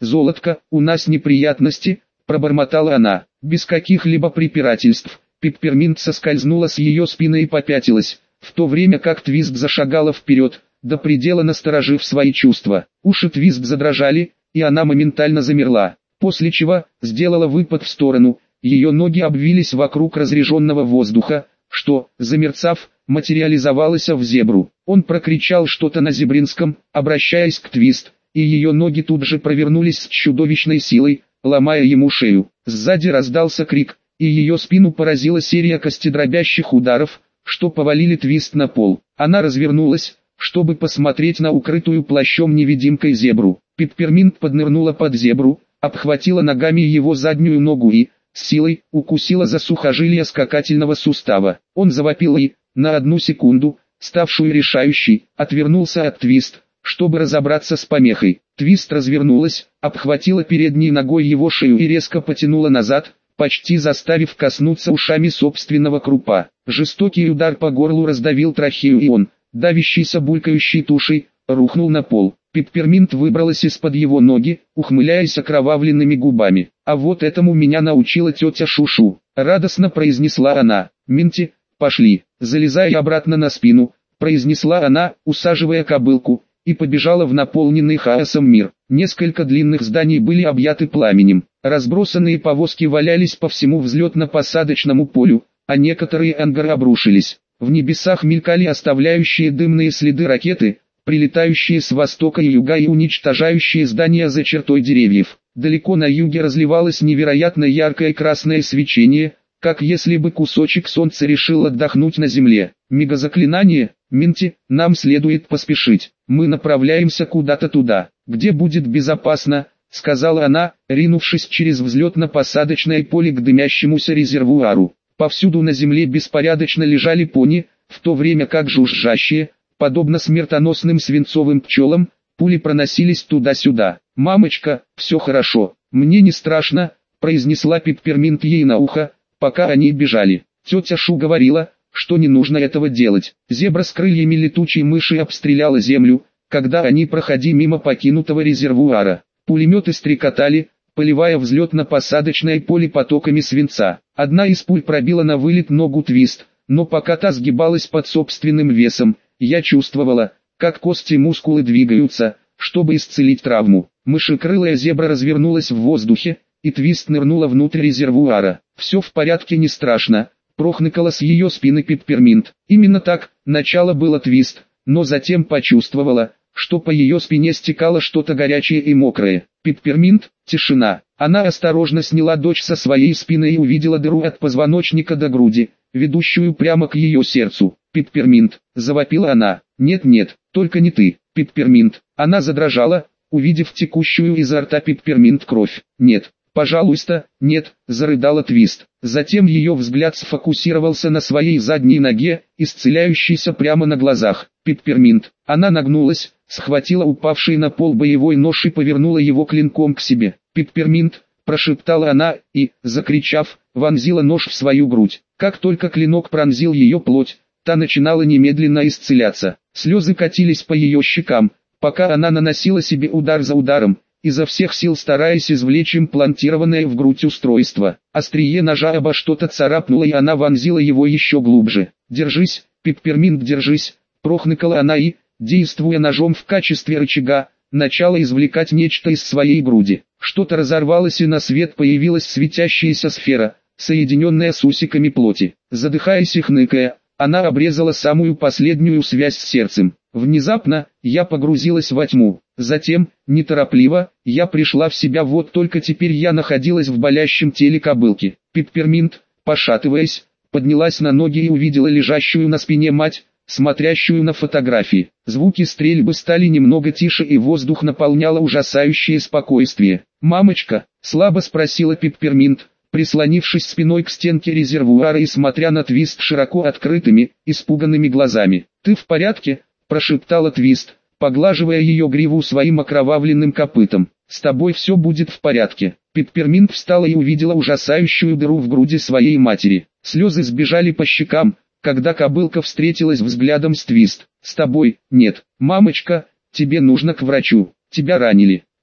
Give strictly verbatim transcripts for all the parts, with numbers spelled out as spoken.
«Золотко, у нас неприятности», – пробормотала она. Без каких-либо препирательств, Пепперминт соскользнула с ее спины и попятилась, в то время как Твист зашагала вперед, до предела насторожив свои чувства. Уши Твист задрожали, и она моментально замерла, после чего сделала выпад в сторону, ее ноги обвились вокруг разреженного воздуха, что, замерцав, материализовалось в зебру. Он прокричал что-то на зебринском, обращаясь к Твист, и ее ноги тут же провернулись с чудовищной силой, ломая ему шею. Сзади раздался крик, и ее спину поразила серия костедробящих ударов, что повалили Твист на пол. Она развернулась, чтобы посмотреть на укрытую плащом невидимкой зебру. Пепперминт поднырнула под зебру, обхватила ногами его заднюю ногу и, с силой, укусила за сухожилие скакательного сустава. Он завопил и, на одну секунду, ставшую решающей, отвернулся от Твист, чтобы разобраться с помехой. Твист развернулась, обхватила передней ногой его шею и резко потянула назад, почти заставив коснуться ушами собственного крупа. Жестокий удар по горлу раздавил трахею, и он, давящийся булькающей тушей, рухнул на пол. Пепперминт выбралась из-под его ноги, ухмыляясь окровавленными губами. «А вот этому меня научила тетя Шушу», — радостно произнесла она. «Минти, пошли, залезай обратно на спину», — произнесла она, усаживая кобылку, и побежала в наполненный хаосом мир. Несколько длинных зданий были объяты пламенем, разбросанные повозки валялись по всему взлетно-посадочному полю, а некоторые ангары обрушились. В небесах мелькали оставляющие дымные следы ракеты, прилетающие с востока и юга и уничтожающие здания за чертой деревьев. Далеко на юге разливалось невероятно яркое красное свечение, как если бы кусочек солнца решил отдохнуть на земле. Мегазаклинание, Минти, нам следует поспешить. Мы направляемся куда-то туда, где будет безопасно, сказала она, ринувшись через взлетно-посадочное поле к дымящемуся резервуару. Повсюду на земле беспорядочно лежали пони, в то время как жужжащие, подобно смертоносным свинцовым пчелам, пули проносились туда-сюда. «Мамочка, все хорошо, мне не страшно», — произнесла Пепперминт ей на ухо, пока они бежали. Тетя Шу говорила, что не нужно этого делать. Зебра с крыльями летучей мыши обстреляла землю, когда они проходили мимо покинутого резервуара. Пулеметы стрекотали, поливая взлетно-посадочное поле потоками свинца. Одна из пуль пробила на вылет ногу Твист, но пока та сгибалась под собственным весом, я чувствовала, как кости и мускулы двигаются, чтобы исцелить травму. Мышекрылая зебра развернулась в воздухе, и Твист нырнула внутрь резервуара. «Все в порядке, не страшно», — прохныкала с ее спины Пепперминт. Именно так, начало было Твист, но затем почувствовала, что по ее спине стекало что-то горячее и мокрое. Пепперминт, тишина. Она осторожно сняла дочь со своей спины и увидела дыру от позвоночника до груди, ведущую прямо к ее сердцу. «Пепперминт», — завопила она. «Нет-нет, только не ты, Пепперминт». Она задрожала, увидев текущую изо рта Пепперминт кровь. «Нет, пожалуйста, нет», — зарыдала Твист. Затем ее взгляд сфокусировался на своей задней ноге, исцеляющейся прямо на глазах. Пепперминт. Она нагнулась, схватила упавший на пол боевой нож и повернула его клинком к себе. «Пепперминт», — прошептала она, и, закричав, вонзила нож в свою грудь. Как только клинок пронзил ее плоть, та начинала немедленно исцеляться. Слезы катились по ее щекам, пока она наносила себе удар за ударом, изо всех сил стараясь извлечь имплантированное в грудь устройство. Острие ножа обо что-то царапнуло, и она вонзила его еще глубже. «Держись, Пепперминт, держись», — прохныкала она и, действуя ножом в качестве рычага, начала извлекать нечто из своей груди. Что-то разорвалось, и на свет появилась светящаяся сфера, соединенная с усиками плоти. Задыхаясь и хныкая, она обрезала самую последнюю связь с сердцем. Внезапно, я погрузилась во тьму. Затем, неторопливо, я пришла в себя, вот только теперь я находилась в болящем теле кобылки. Пепперминт, пошатываясь, поднялась на ноги и увидела лежащую на спине мать, смотрящую на фотографии. Звуки стрельбы стали немного тише, и воздух наполняло ужасающее спокойствие. «Мамочка?» — слабо спросила Пепперминт, прислонившись спиной к стенке резервуара и смотря на Твист широко открытыми, испуганными глазами. «Ты в порядке?» — прошептала Твист, поглаживая ее гриву своим окровавленным копытом. «С тобой все будет в порядке». Пепперминт встала и увидела ужасающую дыру в груди своей матери. Слезы сбежали по щекам, когда кобылка встретилась взглядом с Твист. «С тобой, нет, мамочка, тебе нужно к врачу, тебя ранили».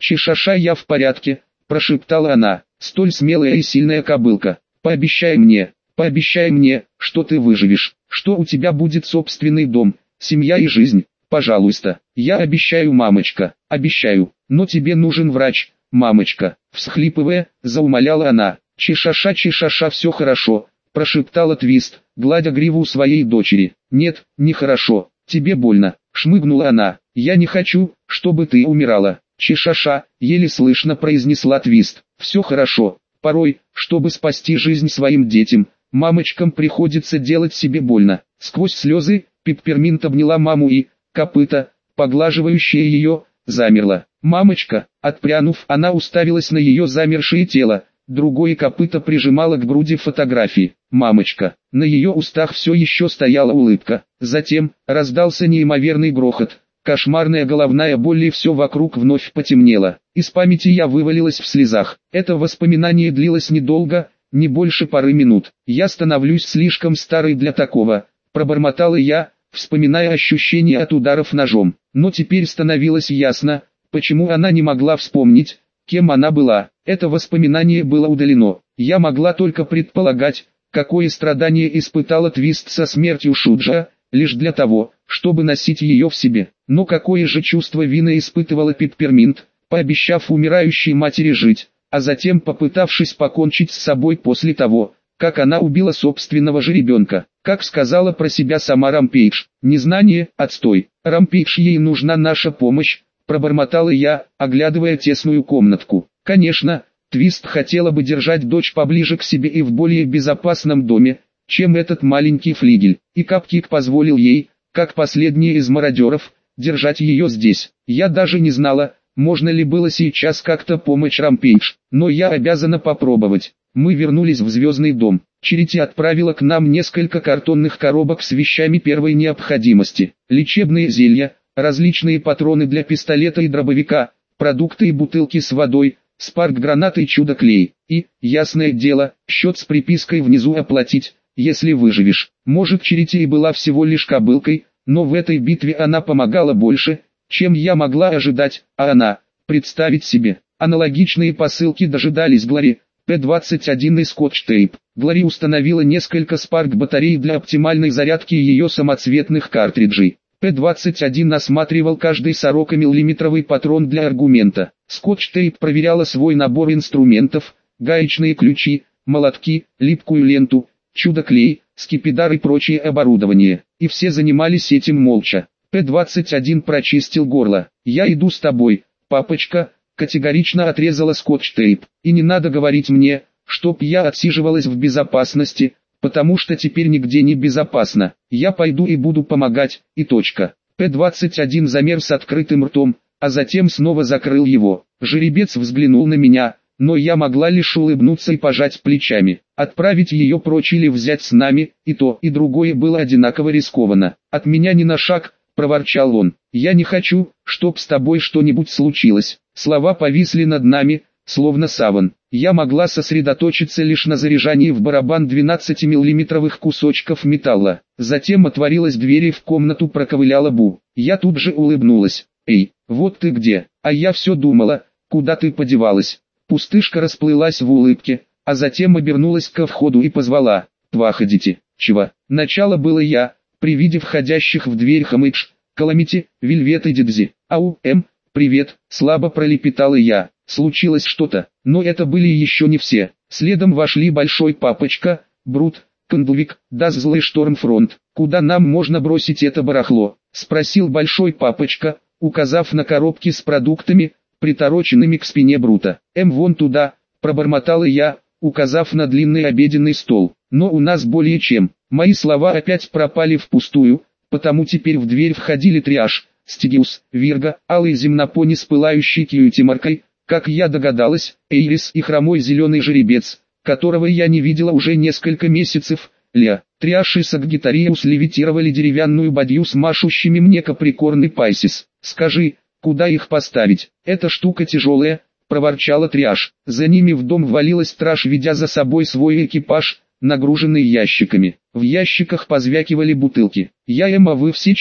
Чешаша, я в порядке, прошептала она, столь смелая и сильная кобылка. Пообещай мне, пообещай мне, что ты выживешь, что у тебя будет собственный дом, семья и жизнь, пожалуйста. Я обещаю, мамочка, обещаю, но тебе нужен врач, мамочка. Всхлипывая, заумоляла она. Чешаша, Чешаша, все хорошо, прошептала Твист, гладя гриву своей дочери. Нет, нехорошо, тебе больно, шмыгнула она. Я не хочу, чтобы ты умирала. Чешаша, еле слышно произнесла Твист. Все хорошо. Порой, чтобы спасти жизнь своим детям, мамочкам приходится делать себе больно. Сквозь слезы, Пепперминт обняла маму и, копыта, поглаживающее ее, замерла. Мамочка, отпрянув, она уставилась на ее замершее тело, другое копыто прижимало к груди фотографии. Мамочка, на ее устах все еще стояла улыбка. Затем, раздался неимоверный грохот. Кошмарная головная боль, и все вокруг вновь потемнело. Из памяти я вывалилась в слезах. Это воспоминание длилось недолго, не больше пары минут. Я становлюсь слишком старой для такого, пробормотала я, вспоминая ощущения от ударов ножом. Но теперь становилось ясно, почему она не могла вспомнить, кем она была. Это воспоминание было удалено. Я могла только предполагать, какое страдание испытала Твист со смертью Шуджа, лишь для того, чтобы носить ее в себе. Но какое же чувство вины испытывала Пепперминт, пообещав умирающей матери жить, а затем попытавшись покончить с собой после того, как она убила собственного же ребенка. Как сказала про себя сама Рампейдж, незнание, отстой. Рампейдж, ей нужна наша помощь, пробормотала я, оглядывая тесную комнатку. Конечно, Твист хотела бы держать дочь поближе к себе и в более безопасном доме, чем этот маленький флигель, и Капкик позволил ей, как последний из мародеров, держать ее здесь. Я даже не знала, можно ли было сейчас как-то помочь Рампейдж, но я обязана попробовать. Мы вернулись в Звездный дом. Черити отправила к нам несколько картонных коробок с вещами первой необходимости. Лечебные зелья, различные патроны для пистолета и дробовика, продукты и бутылки с водой, спарк-гранаты и чудо-клей. И, ясное дело, счет с припиской внизу оплатить, если выживешь. Может, Черити и была всего лишь кобылкой, но в этой битве она помогала больше, чем я могла ожидать, а она, представить себе. Аналогичные посылки дожидались Глори, П двадцать один и Скотч-тейп. Глори установила несколько спарк-батарей для оптимальной зарядки ее самоцветных картриджей. П двадцать один осматривал каждый сорокамиллиметровый патрон для аргумента. Скотч-тейп проверяла свой набор инструментов, гаечные ключи, молотки, липкую ленту, чудо-клей, скипидар и прочее оборудование. И все занимались этим молча. П двадцать один прочистил горло. «Я иду с тобой, папочка», категорично отрезала Скотч-тейп. «И не надо говорить мне, чтоб я отсиживалась в безопасности, потому что теперь нигде не безопасно. Я пойду и буду помогать, и точка». П двадцать один замер с открытым ртом, а затем снова закрыл его. Жеребец взглянул на меня, но я могла лишь улыбнуться и пожать плечами. Отправить ее прочь или взять с нами, и то, и другое было одинаково рискованно. «От меня ни на шаг», — проворчал он. «Я не хочу, чтоб с тобой что-нибудь случилось». Слова повисли над нами, словно саван. Я могла сосредоточиться лишь на заряжании в барабан двенадцатимиллиметровых кусочков металла. Затем отворилась дверь и в комнату проковыляла Бу. Я тут же улыбнулась. «Эй, вот ты где, а я все думала, куда ты подевалась». Пустышка расплылась в улыбке, а затем обернулась ко входу и позвала: «Тваходите, чего?» Начало было я, при виде входящих в дверь Хамыдж, Каламити, Вельвет и Дидзи. «Ау, М, привет», слабо пролепетала я. Случилось что-то, но это были еще не все. Следом вошли Большой Папочка, Брут, Кандлвик, Даззл и Штормфронт. «Куда нам можно бросить это барахло?» — спросил Большой Папочка, указав на коробки с продуктами, притороченными к спине Брута. «Эм, вон туда», — пробормотала я, указав на длинный обеденный стол. «Но у нас более чем». Мои слова опять пропали впустую, потому теперь в дверь входили Триаш, Стигиус, Вирга, алый земнопони с пылающей кьюти-маркой, как я догадалась, Эйрис и хромой зеленый жеребец, которого я не видела уже несколько месяцев, Ля. Триаш и Саггитариус левитировали деревянную бадью с машущими мне Каприкорн и Пайсис. «Скажи, куда их поставить? Эта штука тяжелая», — проворчала Триаш. За ними в дом ввалилась страж, ведя за собой свой экипаж, нагруженный ящиками. В ящиках позвякивали бутылки. «Я Эм, а вы все чего?»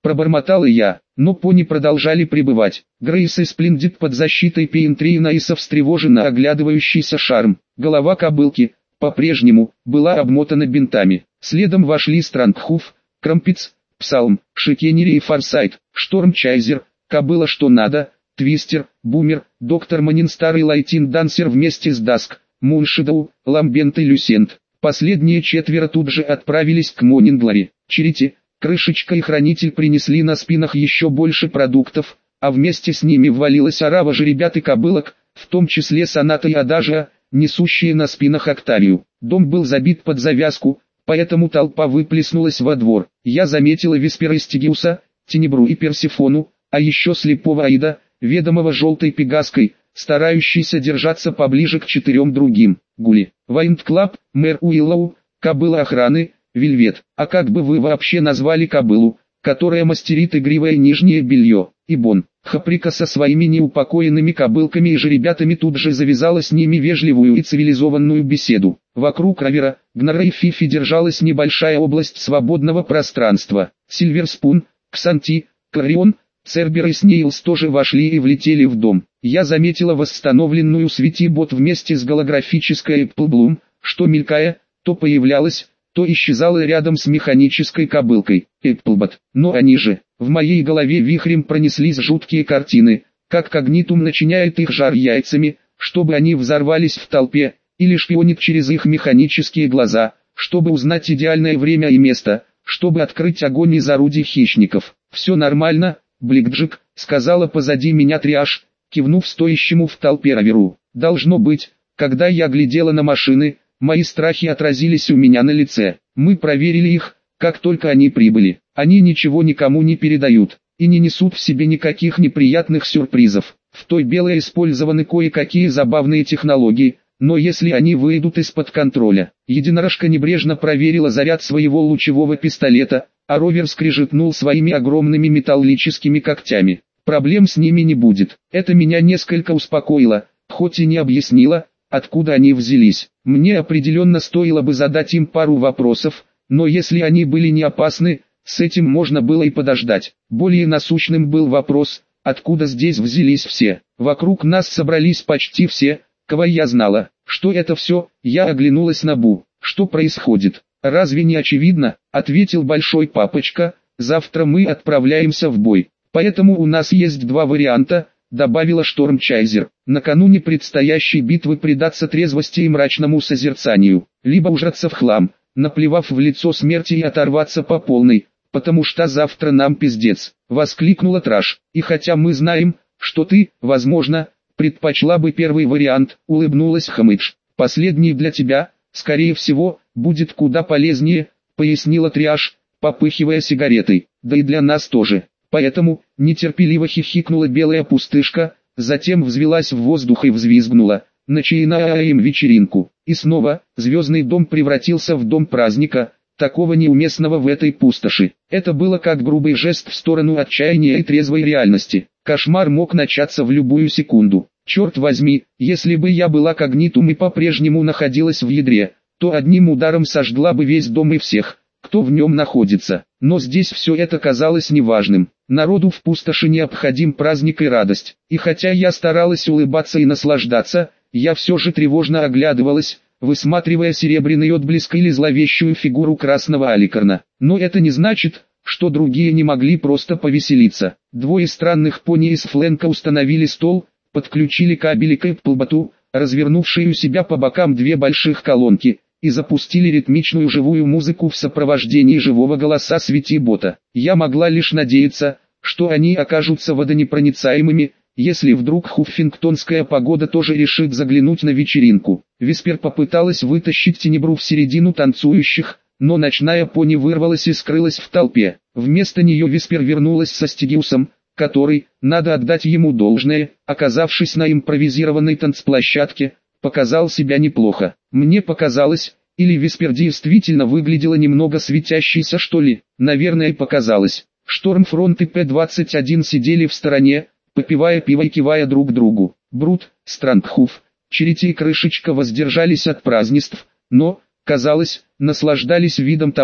пробормотала я, но пони продолжали пребывать. Грейс и Сплендид под защитой Пейнтри и Наиса встревоженно оглядывающийся Шарм. Голова кобылки, по-прежнему, была обмотана бинтами. Следом вошли Странгхуф, Крампиц, Псалм, Шикенери и Форсайт, Штормчайзер, кобыла что надо, Твистер, Бумер, Доктор Манинстар и Лайтин Дансер вместе с Даск, Муншидоу, Ламбент и Люсент. Последние четверо тут же отправились к Монинглари. Черити, Крышечка и Хранитель принесли на спинах еще больше продуктов, а вместе с ними ввалилась орава жеребят и кобылок, в том числе Соната и Адажиа, несущие на спинах Октавию. Дом был забит под завязку, поэтому толпа выплеснулась во двор. Я заметила Веспера Стигиуса, Тенебру и Персифону, а еще слепого Аида, ведомого желтой пегаской, старающийся держаться поближе к четырем другим. Гули, Вайнд-клаб, Мэр Уиллоу, кобыла охраны, Вельвет. А как бы вы вообще назвали кобылу, которая мастерит игривое нижнее белье? И Бон. Хаприка со своими неупокоенными кобылками и жеребятами тут же завязала с ними вежливую и цивилизованную беседу. Вокруг Равера, Гнара и Фифи держалась небольшая область свободного пространства. Сильверспун, Ксанти, Карион, Цербер и Снейлс тоже вошли и влетели в дом. Я заметила восстановленную Светибот вместе с голографической Эпплблум, что мелькая, то появлялась, то исчезала рядом с механической кобылкой. Эпплбот. Но они же, в моей голове вихрем пронеслись жуткие картины, как Когнитум начиняет их жар яйцами, чтобы они взорвались в толпе, или шпионит через их механические глаза, чтобы узнать идеальное время и место, чтобы открыть огонь из орудий хищников. «Все нормально, Бликджик», — сказала позади меня Триаш, кивнув стоящему в толпе Раверу. «Должно быть, когда я глядела на машины, мои страхи отразились у меня на лице. Мы проверили их, как только они прибыли. Они ничего никому не передают, и не несут в себе никаких неприятных сюрпризов. В той белой использованы кое-какие забавные технологии, но если они выйдут из-под контроля». Единорожка небрежно проверила заряд своего лучевого пистолета, а Ровер скрежетнул своими огромными металлическими когтями. Проблем с ними не будет. Это меня несколько успокоило, хоть и не объяснило, откуда они взялись. Мне определенно стоило бы задать им пару вопросов, но если они были не опасны, с этим можно было и подождать. Более насущным был вопрос, откуда здесь взялись все. Вокруг нас собрались почти все, кого я знала. Что это все? Я оглянулась на Бу. Что происходит? «Разве не очевидно?» — ответил Большой Папочка. «Завтра мы отправляемся в бой. Поэтому у нас есть два варианта», — добавила Штормчайзер. «Накануне предстоящей битвы предаться трезвости и мрачному созерцанию, либо ужраться в хлам, наплевав в лицо смерти и оторваться по полной, потому что завтра нам пиздец», — воскликнула Траш. «И хотя мы знаем, что ты, возможно, предпочла бы первый вариант», — улыбнулась Хамыдж. «Последний для тебя, скорее всего, будет куда полезнее», — пояснила Триаш, попыхивая сигаретой. «Да и для нас тоже. Поэтому», — нетерпеливо хихикнула белая пустышка, затем взвелась в воздух и взвизгнула, начинаем вечеринку. И снова, звездный дом превратился в дом праздника, такого неуместного в этой пустоши. Это было как грубый жест в сторону отчаяния и трезвой реальности. Кошмар мог начаться в любую секунду. Черт возьми, если бы я была Когнитум и по-прежнему находилась в ядре, то одним ударом сожгла бы весь дом и всех, кто в нем находится. Но здесь все это казалось неважным. Народу в пустоши необходим праздник и радость. И хотя я старалась улыбаться и наслаждаться, я все же тревожно оглядывалась, высматривая серебряный отблеск или зловещую фигуру красного аликарна. Но это не значит, что другие не могли просто повеселиться. Двое странных пони из фленка установили стол, подключили кабели к Эпплботу, развернувшие у себя по бокам две больших колонки, и запустили ритмичную живую музыку в сопровождении живого голоса Светибота. Я могла лишь надеяться, что они окажутся водонепроницаемыми, если вдруг хуффингтонская погода тоже решит заглянуть на вечеринку. Веспер попыталась вытащить Тенебру в середину танцующих, но ночная пони вырвалась и скрылась в толпе. Вместо нее Веспер вернулась со Стигиусом, который, надо отдать ему должное, оказавшись на импровизированной танцплощадке, показал себя неплохо. Мне показалось, или Веспер действительно выглядела немного светящейся, что ли. Наверное, показалось. Штормфронт и П двадцать один сидели в стороне, попивая пиво и кивая друг другу. Брут, Странгхуф, Черити и Крышечка воздержались от празднеств, но, казалось, наслаждались видом того,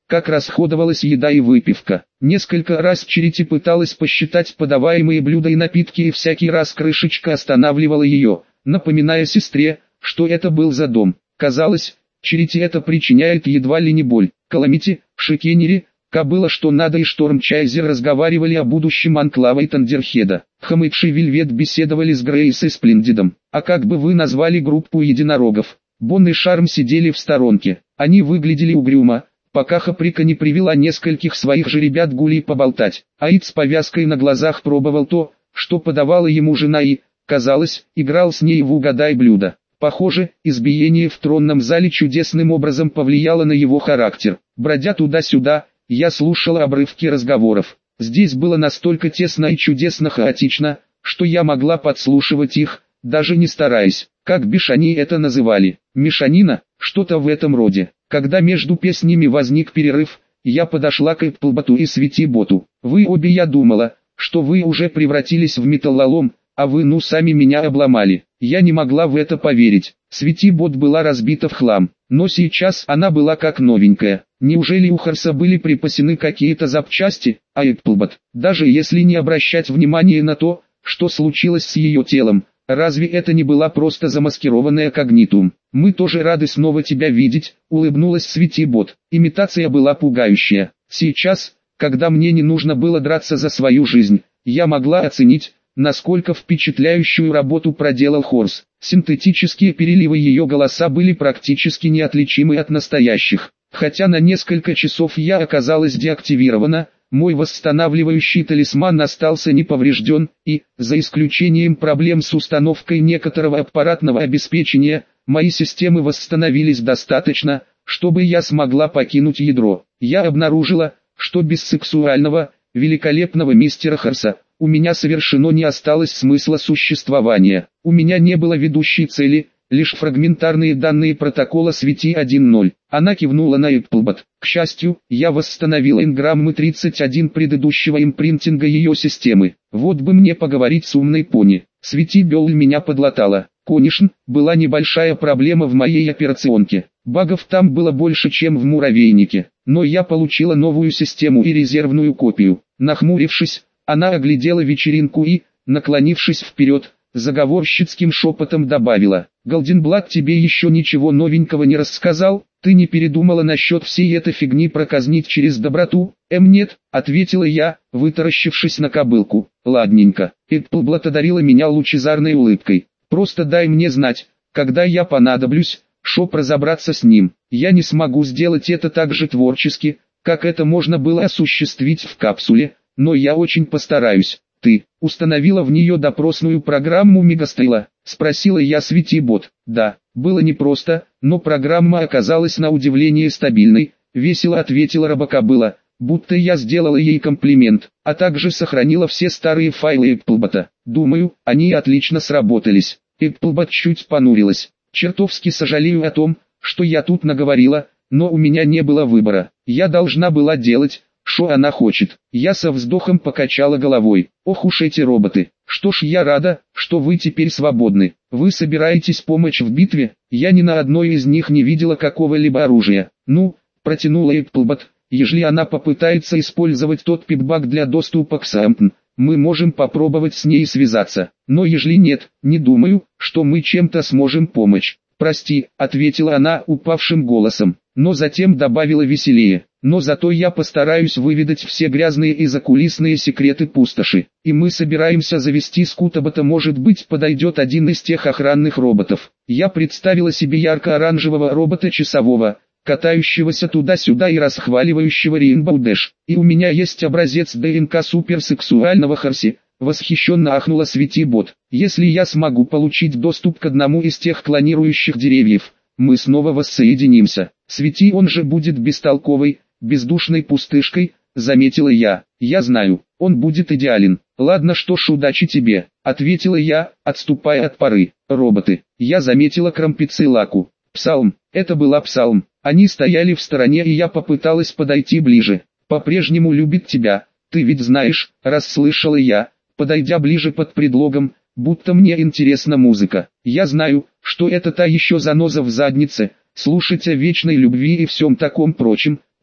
как расходовалась еда и выпивка. Несколько раз Черити пыталась посчитать подаваемые блюда и напитки, и всякий раз крышечка останавливала ее, напоминая сестре, что это был за дом. Казалось, Черити это причиняет едва ли не боль. Каламити, Шикенери, Кобыла что надо и Штормчайзер разговаривали о будущем анклава и Тандерхеда. Хомыч и Вельвет беседовали с Грейс и Сплендидом. А как бы вы назвали группу единорогов? Бон и Шарм сидели в сторонке. Они выглядели угрюмо, пока Хаприка не привела нескольких своих же ребят гулей поболтать. Аид с повязкой на глазах пробовал то, что подавала ему жена, и, казалось, играл с ней в «Угадай блюдо». Похоже, избиение в тронном зале чудесным образом повлияло на его характер. Бродя туда-сюда, я слушала обрывки разговоров. Здесь было настолько тесно и чудесно хаотично, что я могла подслушивать их, даже не стараясь. Как бишь они это называли? Мешанина? Что-то в этом роде. Когда между песнями возник перерыв, я подошла к Эпплботу и Светиботу. Вы обе, я думала, что вы уже превратились в металлолом, а вы ну сами меня обломали. Я не могла в это поверить. Светибот была разбита в хлам, но сейчас она была как новенькая. Неужели у Харса были припасены какие-то запчасти, а Эпплбот, даже если не обращать внимания на то, что случилось с ее телом, разве это не была просто замаскированная когнитум? Мы тоже рады снова тебя видеть, улыбнулась Светибот. Имитация была пугающая. Сейчас, когда мне не нужно было драться за свою жизнь, я могла оценить, насколько впечатляющую работу проделал Хорс. Синтетические переливы ее голоса были практически неотличимы от настоящих. Хотя на несколько часов я оказалась деактивирована, мой восстанавливающий талисман остался неповрежден, и, за исключением проблем с установкой некоторого аппаратного обеспечения, мои системы восстановились достаточно, чтобы я смогла покинуть ядро. Я обнаружила, что без сексуального, великолепного мистера Харса у меня совершенно не осталось смысла существования. У меня не было ведущей цели, лишь фрагментарные данные протокола Свети один ноль. Она кивнула на Эпплбот. К счастью, я восстановила энграммы тридцать один предыдущего импринтинга ее системы. Вот бы мне поговорить с умной пони. Свети Белл меня подлатала. Конечно, была небольшая проблема в моей операционке. Багов там было больше, чем в муравейнике. Но я получила новую систему и резервную копию. Нахмурившись, она оглядела вечеринку и, наклонившись вперед, заговорщицким шепотом добавила: «Голденблат тебе еще ничего новенького не рассказал? Ты не передумала насчет всей этой фигни проказнить через доброту?» «Эм нет», — ответила я, вытаращившись на кобылку. «Ладненько». Эпплблат одарила меня лучезарной улыбкой. «Просто дай мне знать, когда я понадоблюсь, чтоб разобраться с ним. Я не смогу сделать это так же творчески, как это можно было осуществить в капсуле, но я очень постараюсь». «Ты установила в нее допросную программу Мегастейла?» — спросила я Светибот. «Да, было непросто, но программа оказалась на удивление стабильной», — весело ответила Робокобыла, будто я сделала ей комплимент, а также сохранила все старые файлы Эпплбота. «Думаю, они отлично сработались». Эпплбот чуть понурилась. «Чертовски сожалею о том, что я тут наговорила, но у меня не было выбора. Я должна была делать, что она хочет». Я со вздохом покачала головой. «Ох уж эти роботы. Что ж, я рада, что вы теперь свободны. Вы собираетесь помочь в битве?» Я ни на одной из них не видела какого-либо оружия. «Ну», — протянула Эпплбот, «ежели она попытается использовать тот пипбаг для доступа к Сэмптон, мы можем попробовать с ней связаться. Но ежели нет, не думаю, что мы чем-то сможем помочь». «Прости», — ответила она упавшим голосом, но затем добавила веселее: «но зато я постараюсь выведать все грязные и закулисные секреты пустоши. И мы собираемся завести скутобота, может быть, подойдет один из тех охранных роботов». Я представила себе ярко-оранжевого робота-часового, катающегося туда-сюда и расхваливающего Rainbow Dash. «И у меня есть образец ДНК суперсексуального Харси», — восхищенно ахнула Светибот. «Если я смогу получить доступ к одному из тех клонирующих деревьев, мы снова воссоединимся. Свети, он же будет бестолковой, бездушной пустышкой», — заметила я. «Я знаю, он будет идеален». «Ладно, что ж, удачи тебе», — ответила я, отступая от поры. «Роботы». Я заметила Крампицилаку. «Псалм». Это была Псалм. Они стояли в стороне, и я попыталась подойти ближе. «По-прежнему любит тебя, ты ведь знаешь», — расслышала я, подойдя ближе под предлогом, будто мне интересна музыка. «Я знаю, что это та еще заноза в заднице, слушать о вечной любви и всем таком прочем»,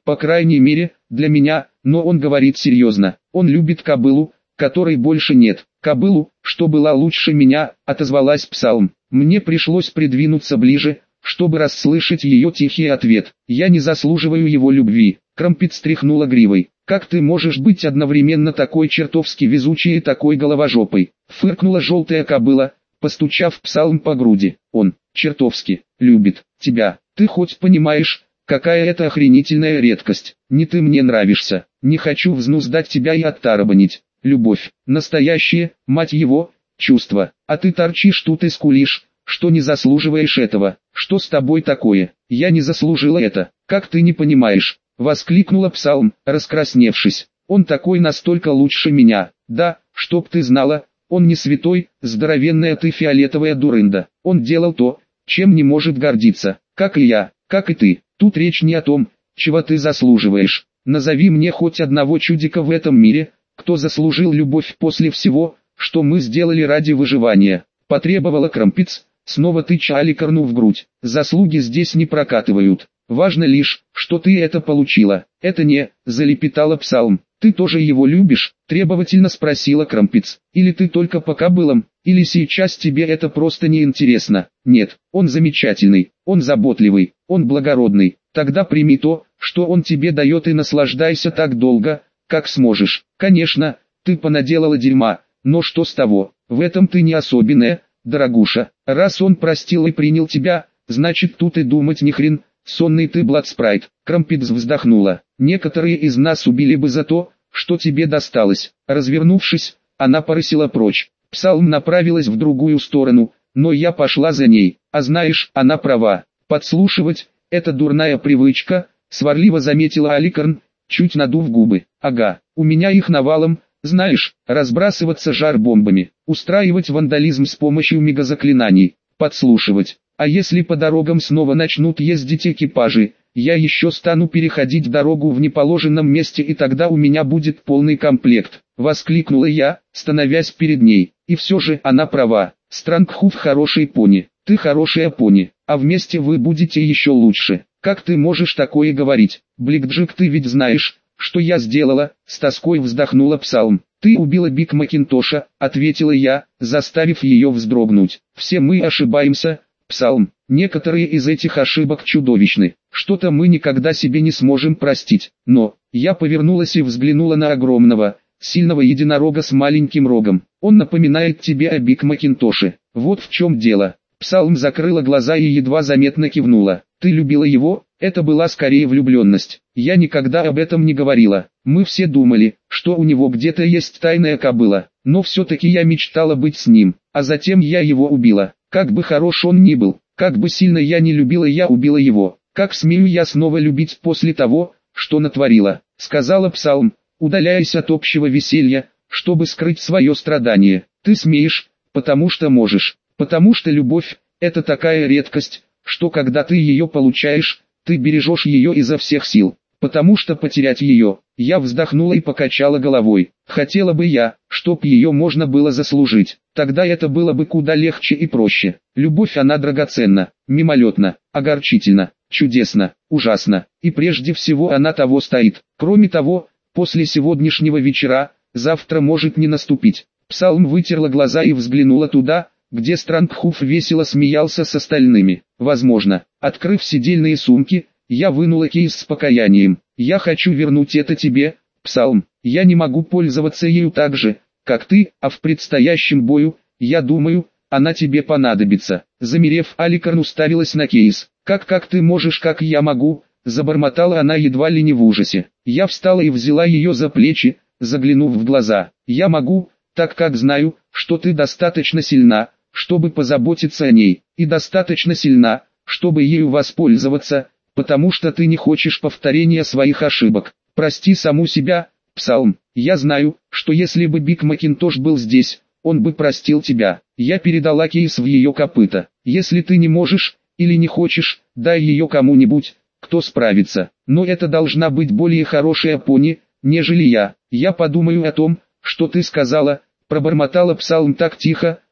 По крайней мере, для меня, но он говорит серьезно. Он любит кобылу, которой больше нет. Кобылу, что была лучше меня, отозвалась Псалм. Мне пришлось придвинуться ближе, чтобы расслышать ее тихий ответ. Я не заслуживаю его любви. Крампит стряхнула гривой. Как ты можешь быть одновременно такой чертовски везучей и такой головожопой? Фыркнула желтая кобыла, постучав Псалм по груди. Он, чертовски, любит тебя. Ты хоть понимаешь, какая это охренительная редкость? Не ты мне нравишься. Не хочу взнуздать тебя и оттарабанить. Любовь, настоящее, мать его, чувство. А ты торчишь тут и скулишь, что не заслуживаешь этого. Что с тобой такое? Я не заслужила это. Как ты не понимаешь? Воскликнула Псалм, раскрасневшись. Он такой настолько лучше меня. Да, чтоб ты знала, он не святой, здоровенная ты фиолетовая дурында. Он делал то, чем не может гордиться. Как и я, как и ты. Тут речь не о том, чего ты заслуживаешь. Назови мне хоть одного чудика в этом мире, кто заслужил любовь после всего, что мы сделали ради выживания. Потребовала Крампиц, снова тыча Аликарну в грудь. Заслуги здесь не прокатывают. Важно лишь, что ты это получила. Это не, залепетала Псалм. Ты тоже его любишь? Требовательно спросила Крампиц. Или ты только по кобылам, или сейчас тебе это просто не интересно? Нет, он замечательный, он заботливый, он благородный. Тогда прими то, что он тебе дает, и наслаждайся так долго, как сможешь. Конечно, ты понаделала дерьма, но что с того? В этом ты не особенная, дорогуша. Раз он простил и принял тебя, значит тут и думать ни хрен. Сонный ты, Бладспрайт. Крампиц вздохнула. Некоторые из нас убили бы за то, что тебе досталось. Развернувшись, она порысила прочь. Псалм направилась в другую сторону, но я пошла за ней. А знаешь, она права. Подслушивать – это дурная привычка, сварливо заметила Аликарн, чуть надув губы. Ага, у меня их навалом, знаешь, разбрасываться жар-бомбами, устраивать вандализм с помощью мегазаклинаний, подслушивать. А если по дорогам снова начнут ездить экипажи, я еще стану переходить дорогу в неположенном месте, и тогда у меня будет полный комплект. Воскликнула я, становясь перед ней. И все же она права. Странгхуф хороший пони, ты хорошая пони, а вместе вы будете еще лучше. Как ты можешь такое говорить? Бликджик, ты ведь знаешь, что я сделала? С тоской вздохнула Псалм. Ты убила Биг Макинтоша, ответила я, заставив ее вздрогнуть. Все мы ошибаемся, Псалм. Некоторые из этих ошибок чудовищны. Что-то мы никогда себе не сможем простить. Но, я повернулась и взглянула на огромного, сильного единорога с маленьким рогом. Он напоминает тебе о Биг Макинтоше. Вот в чем дело. Псалм закрыла глаза и едва заметно кивнула. Ты любила его? Это была скорее влюбленность. Я никогда об этом не говорила. Мы все думали, что у него где-то есть тайная кобыла. Но все-таки я мечтала быть с ним. А затем я его убила. Как бы хорош он ни был, как бы сильно я не любила, я убила его. Как смею я снова любить после того, что натворила? Сказала Псалм, удаляясь от общего веселья, чтобы скрыть свое страдание. Ты смеешь, потому что можешь, потому что любовь – это такая редкость, что когда ты ее получаешь, ты бережешь ее изо всех сил. Потому что потерять ее, я вздохнула и покачала головой. Хотела бы я, чтоб ее можно было заслужить. Тогда это было бы куда легче и проще. Любовь, она драгоценна, мимолетна, огорчительна, чудесна, ужасна. И прежде всего она того стоит. Кроме того, после сегодняшнего вечера, завтра может не наступить. Псалм вытерла глаза и взглянула туда, где Странгхуф весело смеялся с остальными. Возможно, открыв сидельные сумки, я вынула кейс с покаянием. Я хочу вернуть это тебе, Псалм. Я не могу пользоваться ею так же, как ты, а в предстоящем бою, я думаю, она тебе понадобится. Замерев, Аликарн уставилась на кейс. Как как ты можешь, как я могу, забормотала она едва ли не в ужасе. Я встала и взяла ее за плечи, заглянув в глаза. Я могу, так как знаю, что ты достаточно сильна, чтобы позаботиться о ней, и достаточно сильна, чтобы ею воспользоваться, потому что ты не хочешь повторения своих ошибок. Прости саму себя, Псалм. Я знаю, что если бы Биг Макинтош был здесь, он бы простил тебя. Я передала кейс в ее копыта. Если ты не можешь, или не хочешь, дай ее кому-нибудь, кто справится. Но это должна быть более хорошая пони, нежели я. Я подумаю о том, что ты сказала, пробормотала Псалм так тихо,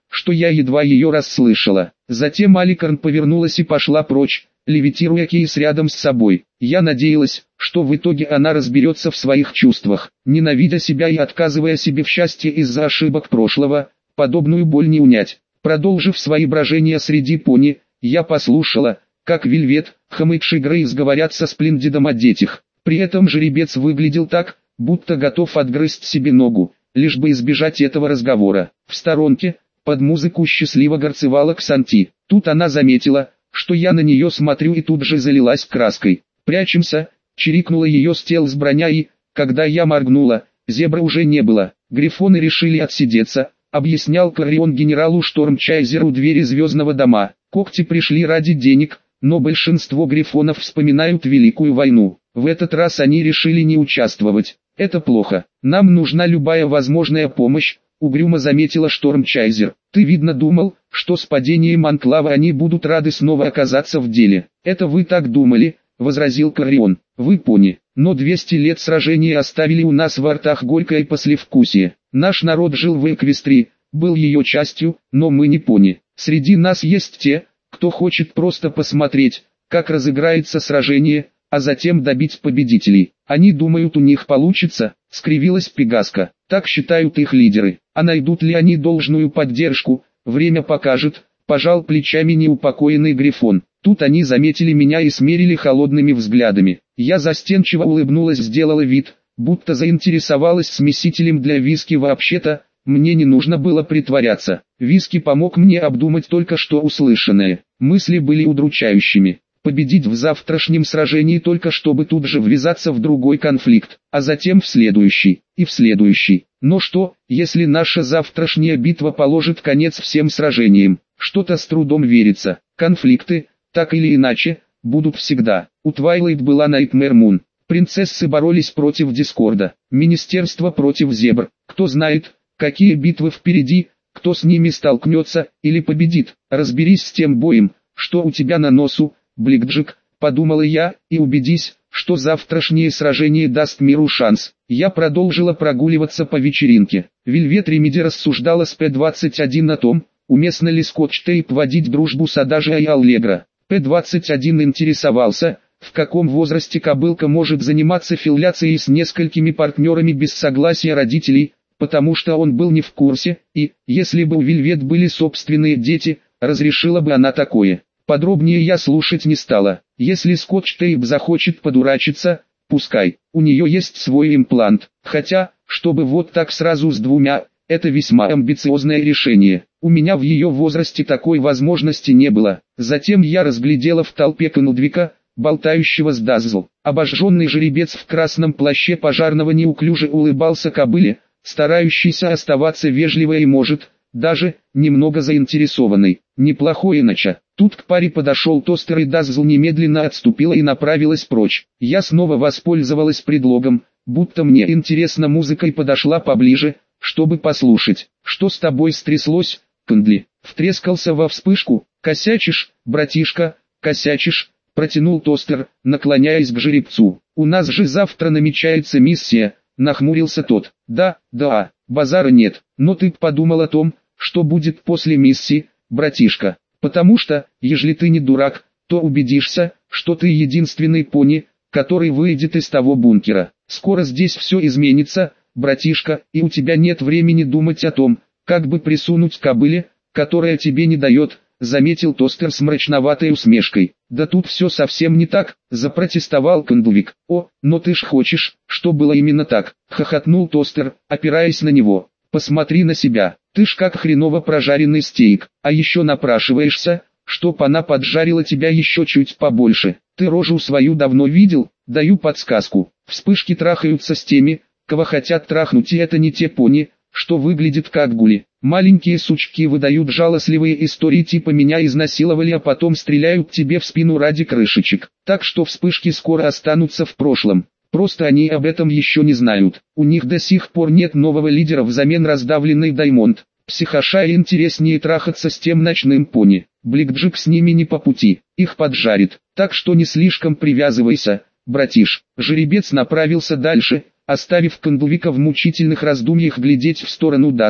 что я едва ее расслышала. Затем Аликарн повернулась и пошла прочь, левитируя кейс рядом с собой. Я надеялась, что в итоге она разберется в своих чувствах, ненавидя себя и отказывая себе в счастье из-за ошибок прошлого, подобную боль не унять. Продолжив свои брожения среди пони, я послушала, как Вельвет, Хомыч и Грейс говорят со Сплендидом о детях. При этом жеребец выглядел так, будто готов отгрызть себе ногу, лишь бы избежать этого разговора. В сторонке, под музыку счастливо горцевала Ксанти. Тут она заметила, что я на нее смотрю, и тут же залилась краской. «Прячемся!» — чирикнула ее стелс броня, и, когда я моргнула, зебра уже не было. Грифоны решили отсидеться, объяснял Кларион генералу Штормчайзеру двери Звездного дома. Когти пришли ради денег, но большинство грифонов вспоминают Великую войну. В этот раз они решили не участвовать. Это плохо. Нам нужна любая возможная помощь, угрюмо заметила Штормчайзер. Ты, видно, думал, что с падением анклава они будут рады снова оказаться в деле. Это вы так думали, возразил Кларион. Вы пони, но двести лет сражений оставили у нас во ртах горькое послевкусие. Наш народ жил в Эквестрии, был ее частью, но мы не пони. Среди нас есть те, кто хочет просто посмотреть, как разыграется сражение, а затем добить победителей. Они думают, у них получится, скривилась Пегаска. Так считают их лидеры. А найдут ли они должную поддержку, время покажет, пожал плечами неупокоенный Грифон. Тут они заметили меня и смерили холодными взглядами. Я застенчиво улыбнулась, сделала вид, будто заинтересовалась смесителем для виски. Вообще-то, мне не нужно было притворяться. Виски помог мне обдумать только что услышанное. Мысли были удручающими. Победить в завтрашнем сражении только чтобы тут же ввязаться в другой конфликт, а затем в следующий, и в следующий. Но что, если наша завтрашняя битва положит конец всем сражениям? Что-то с трудом верится. Конфликты, так или иначе, будут всегда. У Твайлайт была Найтмэр Мун. Принцессы боролись против Дискорда. Министерство против Зебр. Кто знает, какие битвы впереди, кто с ними столкнется или победит. Разберись с тем боем, что у тебя на носу, Бликджик, подумала я, и убедись, что завтрашнее сражение даст миру шанс. Я продолжила прогуливаться по вечеринке. Вельвет Ремеди рассуждала с Пэ двадцать один о том, уместно ли Скотч-Тейп водить дружбу с Адажио и Аллегро. Пэ двадцать один интересовался, в каком возрасте кобылка может заниматься филляцией с несколькими партнерами без согласия родителей, потому что он был не в курсе, и, если бы у Вельвет были собственные дети, разрешила бы она такое. Подробнее я слушать не стала. Если Скотч-Тейп захочет подурачиться, пускай. У нее есть свой имплант. Хотя, чтобы вот так сразу с двумя, это весьма амбициозное решение. У меня в ее возрасте такой возможности не было. Затем я разглядела в толпе Канудвика, болтающего с Даззл. Обожженный жеребец в красном плаще пожарного неуклюже улыбался кобыле, старающийся оставаться вежливой и, может, даже, немного заинтересованный. Неплохой иначе. Тут к паре подошел Тостер, и Даззл немедленно отступила и направилась прочь. Я снова воспользовалась предлогом, будто мне интересна музыка, и подошла поближе, чтобы послушать. «Что с тобой стряслось, Кэндли?» Втрескался во вспышку. «Косячишь, братишка, косячишь», протянул Тостер, наклоняясь к жеребцу. «У нас же завтра намечается миссия», нахмурился тот. «Да, да, базара нет, но ты подумал о том, что будет после миссии, братишка. Потому что, ежели ты не дурак, то убедишься, что ты единственный пони, который выйдет из того бункера. Скоро здесь все изменится, братишка, и у тебя нет времени думать о том, как бы присунуть кобыле, которая тебе не дает», заметил Тостер с мрачноватой усмешкой. «Да тут все совсем не так», запротестовал Кэндлвик. «О, но ты ж хочешь, что было именно так», хохотнул Тостер, опираясь на него. «Посмотри на себя, ты ж как хреново прожаренный стейк, а еще напрашиваешься, чтоб она поджарила тебя еще чуть побольше. Ты рожу свою давно видел? Даю подсказку. Вспышки трахаются с теми, кого хотят трахнуть, и это не те пони, что выглядят как гули. Маленькие сучки выдают жалостливые истории типа «меня изнасиловали», а потом стреляют тебе в спину ради крышечек. Так что вспышки скоро останутся в прошлом. Просто они об этом еще не знают. У них до сих пор нет нового лидера взамен раздавленный Даймонд. Психоша интереснее трахаться с тем ночным пони. Бликджик с ними не по пути, их поджарит. Так что не слишком привязывайся, братиш. Жеребец направился дальше, оставив Кэндлвика в мучительных раздумьях глядеть в сторону Даззл,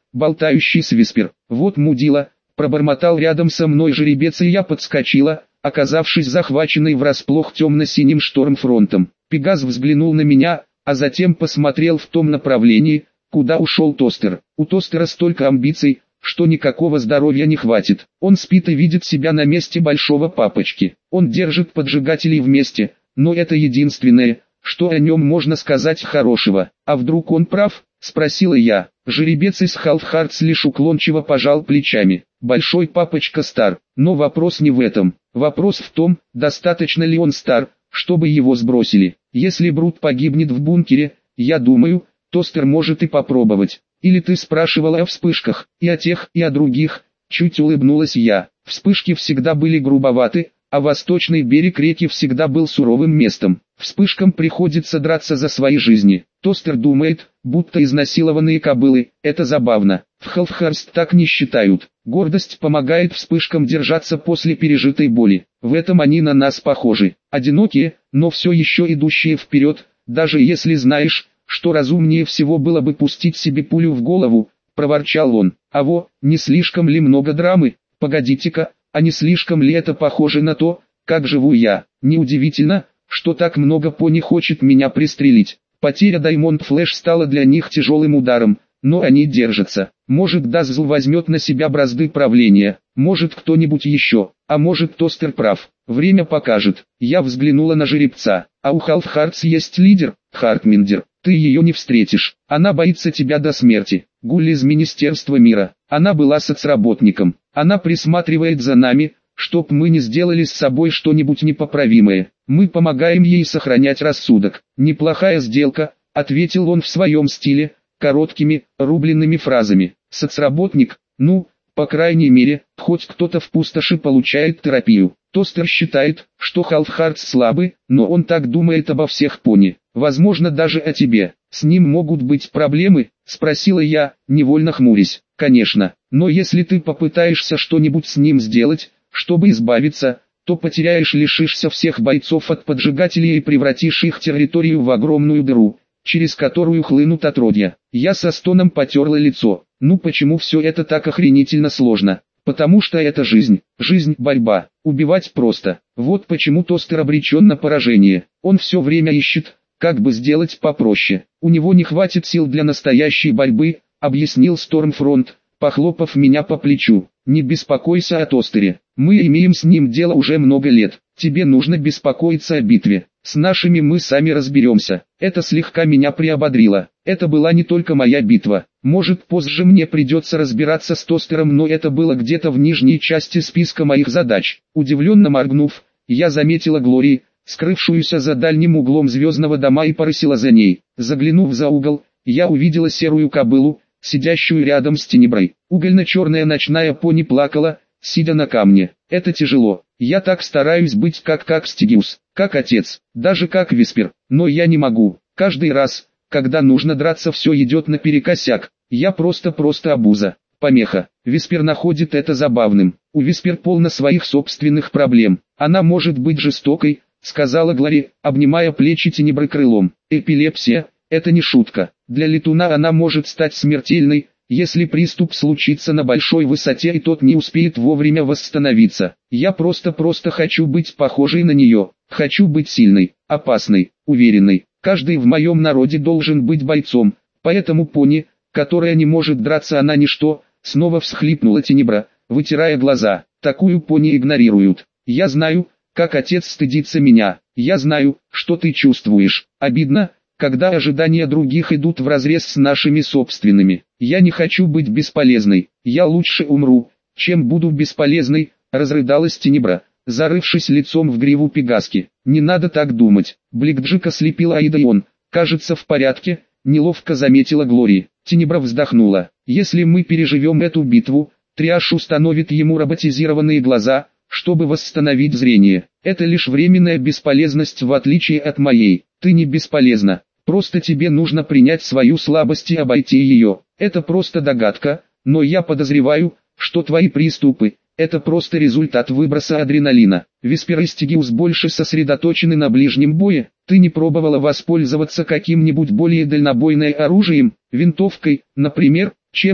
болтающий с Виспер. Вот мудила, пробормотал рядом со мной жеребец, и я подскочила, оказавшись захваченной врасплох темно-синим штормфронтом. Пегас взглянул на меня, а затем посмотрел в том направлении, куда ушел Тостер. У Тостера столько амбиций, что никакого здоровья не хватит. Он спит и видит себя на месте большого папочки. Он держит поджигателей вместе, но это единственное, что о нем можно сказать хорошего. А вдруг он прав? Спросила я. Жеребец из Халфхардс лишь уклончиво пожал плечами. Большой папочка стар, но вопрос не в этом. Вопрос в том, достаточно ли он стар, чтобы его сбросили. Если Брут погибнет в бункере, я думаю, Тостер может и попробовать. Или ты спрашивала о вспышках, и о тех, и о других? Чуть улыбнулась я. Вспышки всегда были грубоваты, а восточный берег реки всегда был суровым местом. Вспышкам приходится драться за свои жизни. Тостер думает, будто изнасилованные кобылы, это забавно. В Халфхарст так не считают. Гордость помогает вспышкам держаться после пережитой боли. В этом они на нас похожи. Одинокие, но все еще идущие вперед, даже если знаешь, что разумнее всего было бы пустить себе пулю в голову, проворчал он. Аво, не слишком ли много драмы? Погодите-ка, а не слишком ли это похоже на то, как живу я? Неудивительно, что так много пони хочет меня пристрелить. Потеря Даймонд Флэш стала для них тяжелым ударом, но они держатся. Может, Даззл возьмет на себя бразды правления, может кто-нибудь еще, а может Тостер прав. Время покажет. Я взглянула на жеребца. А у Халфхардс есть лидер, Хартминдер. Ты ее не встретишь. Она боится тебя до смерти. Гулли из Министерства мира. Она была соцработником. Она присматривает за нами, чтоб мы не сделали с собой что-нибудь непоправимое. Мы помогаем ей сохранять рассудок. Неплохая сделка, ответил он в своем стиле, короткими, рубленными фразами. Соцработник, ну, по крайней мере, хоть кто-то в пустоши получает терапию. Тостер считает, что Халфхардс слабы, но он так думает обо всех пони. Возможно, даже о тебе. С ним могут быть проблемы? Спросила я, невольно хмурясь. Конечно, но если ты попытаешься что-нибудь с ним сделать, чтобы избавиться, то потеряешь, лишишься всех бойцов от поджигателей и превратишь их территорию в огромную дыру, через которую хлынут отродья. Я со стоном потерла лицо. Ну почему все это так охренительно сложно? Потому что это жизнь. Жизнь – борьба. Убивать просто. Вот почему Тостер обречен на поражение. Он все время ищет, как бы сделать попроще. У него не хватит сил для настоящей борьбы, объяснил Стормфронт, похлопав меня по плечу. Не беспокойся о Тостере. Мы имеем с ним дело уже много лет. Тебе нужно беспокоиться о битве. С нашими мы сами разберемся. Это слегка меня приободрило. Это была не только моя битва. Может, позже мне придется разбираться с Тостером, но это было где-то в нижней части списка моих задач. Удивленно моргнув, я заметила Глории, скрывшуюся за дальним углом звездного дома, и порысила за ней. Заглянув за угол, я увидела серую кобылу, сидящую рядом с Тенеброй. Угольно-черная ночная пони плакала, сидя на камне. Это тяжело. Я так стараюсь быть как как Стигиус, как отец, даже как Виспер, но я не могу. Каждый раз, когда нужно драться, все идет наперекосяк. Я просто-просто обуза, помеха. Виспер находит это забавным. У Виспер полно своих собственных проблем. Она может быть жестокой, сказала Глори, обнимая плечи Тенебры крылом. Эпилепсия – это не шутка. Для летуна она может стать смертельной, если приступ случится на большой высоте и тот не успеет вовремя восстановиться. Я просто-просто хочу быть похожей на нее. Хочу быть сильной, опасной, уверенной. Каждый в моем народе должен быть бойцом. Поэтому пони, которая не может драться, она ничто. Снова всхлипнула Тенебра, вытирая глаза. Такую пони игнорируют. Я знаю, как отец стыдится меня. Я знаю, что ты чувствуешь. Обидно, когда ожидания других идут вразрез с нашими собственными. Я не хочу быть бесполезной. Я лучше умру, чем буду бесполезной, разрыдалась Тенебра, зарывшись лицом в гриву Пегаски. Не надо так думать. Бликджик ослепил Аида, и он, кажется, в порядке, неловко заметила Глория. Тенебра вздохнула. Если мы переживем эту битву, Триаш установит ему роботизированные глаза, чтобы восстановить зрение. Это лишь временная бесполезность, в отличие от моей. Ты не бесполезна. Просто тебе нужно принять свою слабость и обойти ее. Это просто догадка, но я подозреваю, что твои приступы – это просто результат выброса адреналина. Виспер и Стигиус больше сосредоточены на ближнем бое. Ты не пробовала воспользоваться каким-нибудь более дальнобойным оружием, винтовкой, например, чем-то,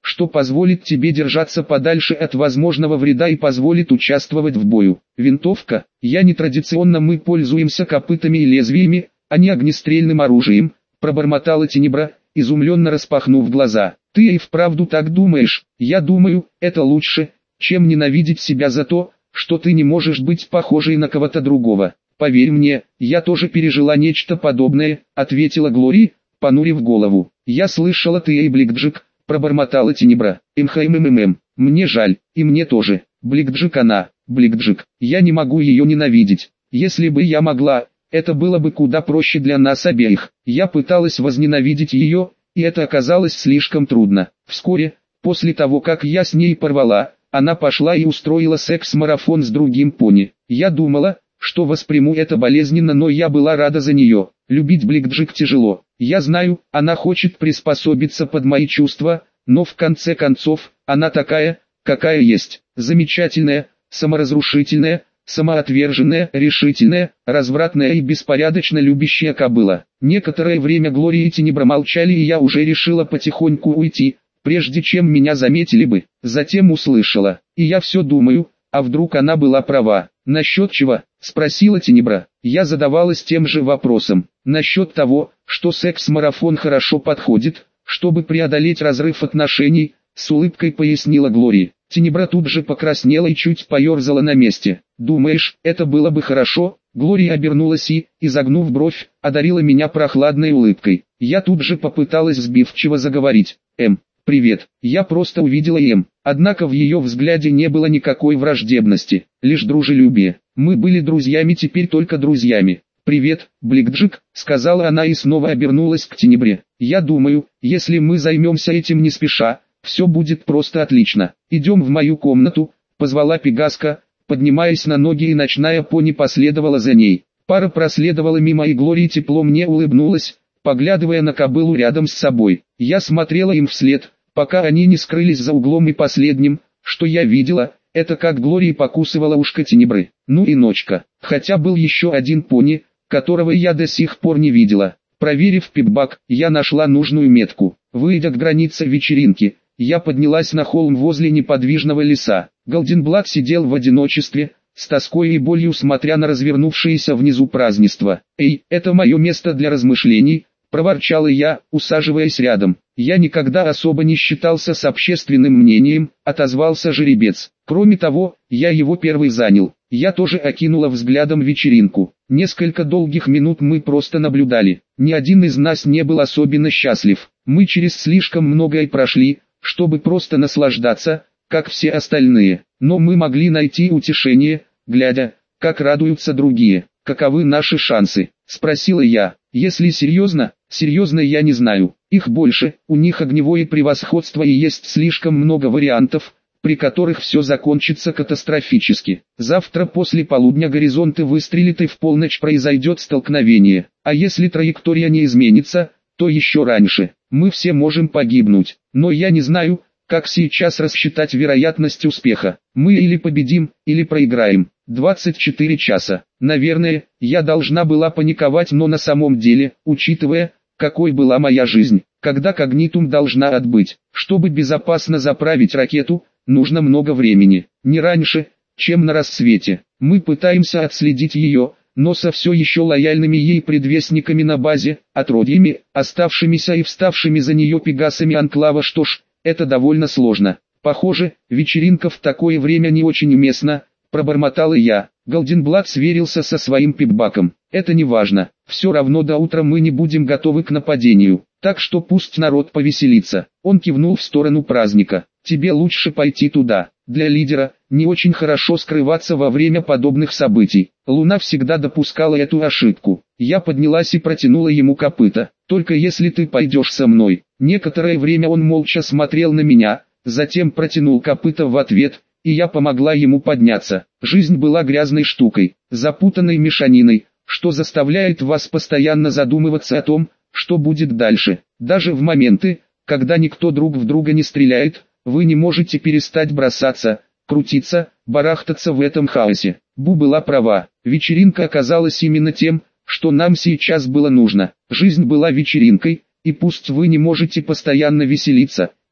что позволит тебе держаться подальше от возможного вреда и позволит участвовать в бою. Винтовка, я нетрадиционно мы пользуемся копытами и лезвиями, а не огнестрельным оружием, пробормотала Тенебра, изумленно распахнув глаза. Ты и вправду так думаешь? Я думаю, это лучше, чем ненавидеть себя за то, что ты не можешь быть похожей на кого-то другого. Поверь мне, я тоже пережила нечто подобное, ответила Глори, понурив голову. Я слышала, ты и Бликджик, пробормотала Тенебра. Мхмммм, мне жаль, и мне тоже. Бликджик она, Бликджик, я не могу ее ненавидеть. Если бы я могла, это было бы куда проще для нас обеих. Я пыталась возненавидеть ее, и это оказалось слишком трудно. Вскоре, после того как я с ней порвала, она пошла и устроила секс-марафон с другим пони. Я думала, что восприму это болезненно, но я была рада за нее. Любить Бликджик тяжело. Я знаю, она хочет приспособиться под мои чувства, но в конце концов, она такая, какая есть. Замечательная, саморазрушительная, самоотверженная, решительная, развратная и беспорядочно любящая кобыла. Некоторое время Глория и Тенебра молчали, и я уже решила потихоньку уйти, прежде чем меня заметили бы. Затем услышала, и я все думаю, а вдруг она была права. Насчет чего? Спросила Тенебра. Я задавалась тем же вопросом. Насчет того, что секс-марафон хорошо подходит, чтобы преодолеть разрыв отношений, с улыбкой пояснила Глория. Тенебра тут же покраснела и чуть поерзала на месте. «Думаешь, это было бы хорошо?» Глория обернулась и, изогнув бровь, одарила меня прохладной улыбкой. Я тут же попыталась сбивчиво заговорить. «Эм, привет, я просто увидела Эм». Однако в ее взгляде не было никакой враждебности, лишь дружелюбие. Мы были друзьями, теперь только друзьями. «Привет, Бликджик», — сказала она и снова обернулась к Тенебре. «Я думаю, если мы займемся этим не спеша, все будет просто отлично. Идем в мою комнату», — позвала Пегаска, поднимаясь на ноги, и ночная пони последовала за ней. Пара проследовала мимо, и Глория тепло мне улыбнулась, поглядывая на кобылу рядом с собой. Я смотрела им вслед, пока они не скрылись за углом, и последним, что я видела, это как Глория покусывала ушко Тенебры. Ну и ночка. Хотя был еще один пони, которого я до сих пор не видела. Проверив пипбак, я нашла нужную метку. Выйдя к границе вечеринки, я поднялась на холм возле неподвижного леса. Голденблат сидел в одиночестве, с тоской и болью смотря на развернувшееся внизу празднество. «Эй, это мое место для размышлений», — проворчала я, усаживаясь рядом. «Я никогда особо не считался с общественным мнением», — отозвался жеребец. «Кроме того, я его первый занял». Я тоже окинула взглядом вечеринку. Несколько долгих минут мы просто наблюдали. Ни один из нас не был особенно счастлив. Мы через слишком многое прошли, чтобы просто наслаждаться, как все остальные. Но мы могли найти утешение, глядя, как радуются другие. «Каковы наши шансы?» — спросила я. «Если серьезно, серьезно я не знаю. Их больше, у них огневое превосходство и есть слишком много вариантов, при которых все закончится катастрофически. Завтра после полудня горизонты выстрелит и в полночь произойдет столкновение. А если траектория не изменится, то еще раньше. Мы все можем погибнуть. Но я не знаю, как сейчас рассчитать вероятность успеха. Мы или победим, или проиграем. двадцать четыре часа. Наверное, я должна была паниковать, но на самом деле, учитывая, какой была моя жизнь, когда Когнитум должна отбыть, чтобы безопасно заправить ракету, нужно много времени, не раньше, чем на рассвете. Мы пытаемся отследить ее, но со все еще лояльными ей предвестниками на базе, отродьями, оставшимися и вставшими за нее пегасами анклава. Что ж, это довольно сложно. Похоже, вечеринка в такое время не очень уместна, пробормотала я. Голденблат сверился со своим пипбаком. Это не важно, все равно до утра мы не будем готовы к нападению, так что пусть народ повеселится. Он кивнул в сторону праздника. Тебе лучше пойти туда. Для лидера не очень хорошо скрываться во время подобных событий. Луна всегда допускала эту ошибку. Я поднялась и протянула ему копыта. Только если ты пойдешь со мной. Некоторое время он молча смотрел на меня, затем протянул копыта в ответ, и я помогла ему подняться. Жизнь была грязной штукой, запутанной мешаниной, что заставляет вас постоянно задумываться о том, что будет дальше. Даже в моменты, когда никто друг в друга не стреляет, вы не можете перестать бросаться, крутиться, барахтаться в этом хаосе. Бу была права, вечеринка оказалась именно тем, что нам сейчас было нужно. Жизнь была вечеринкой, и пусть вы не можете постоянно веселиться,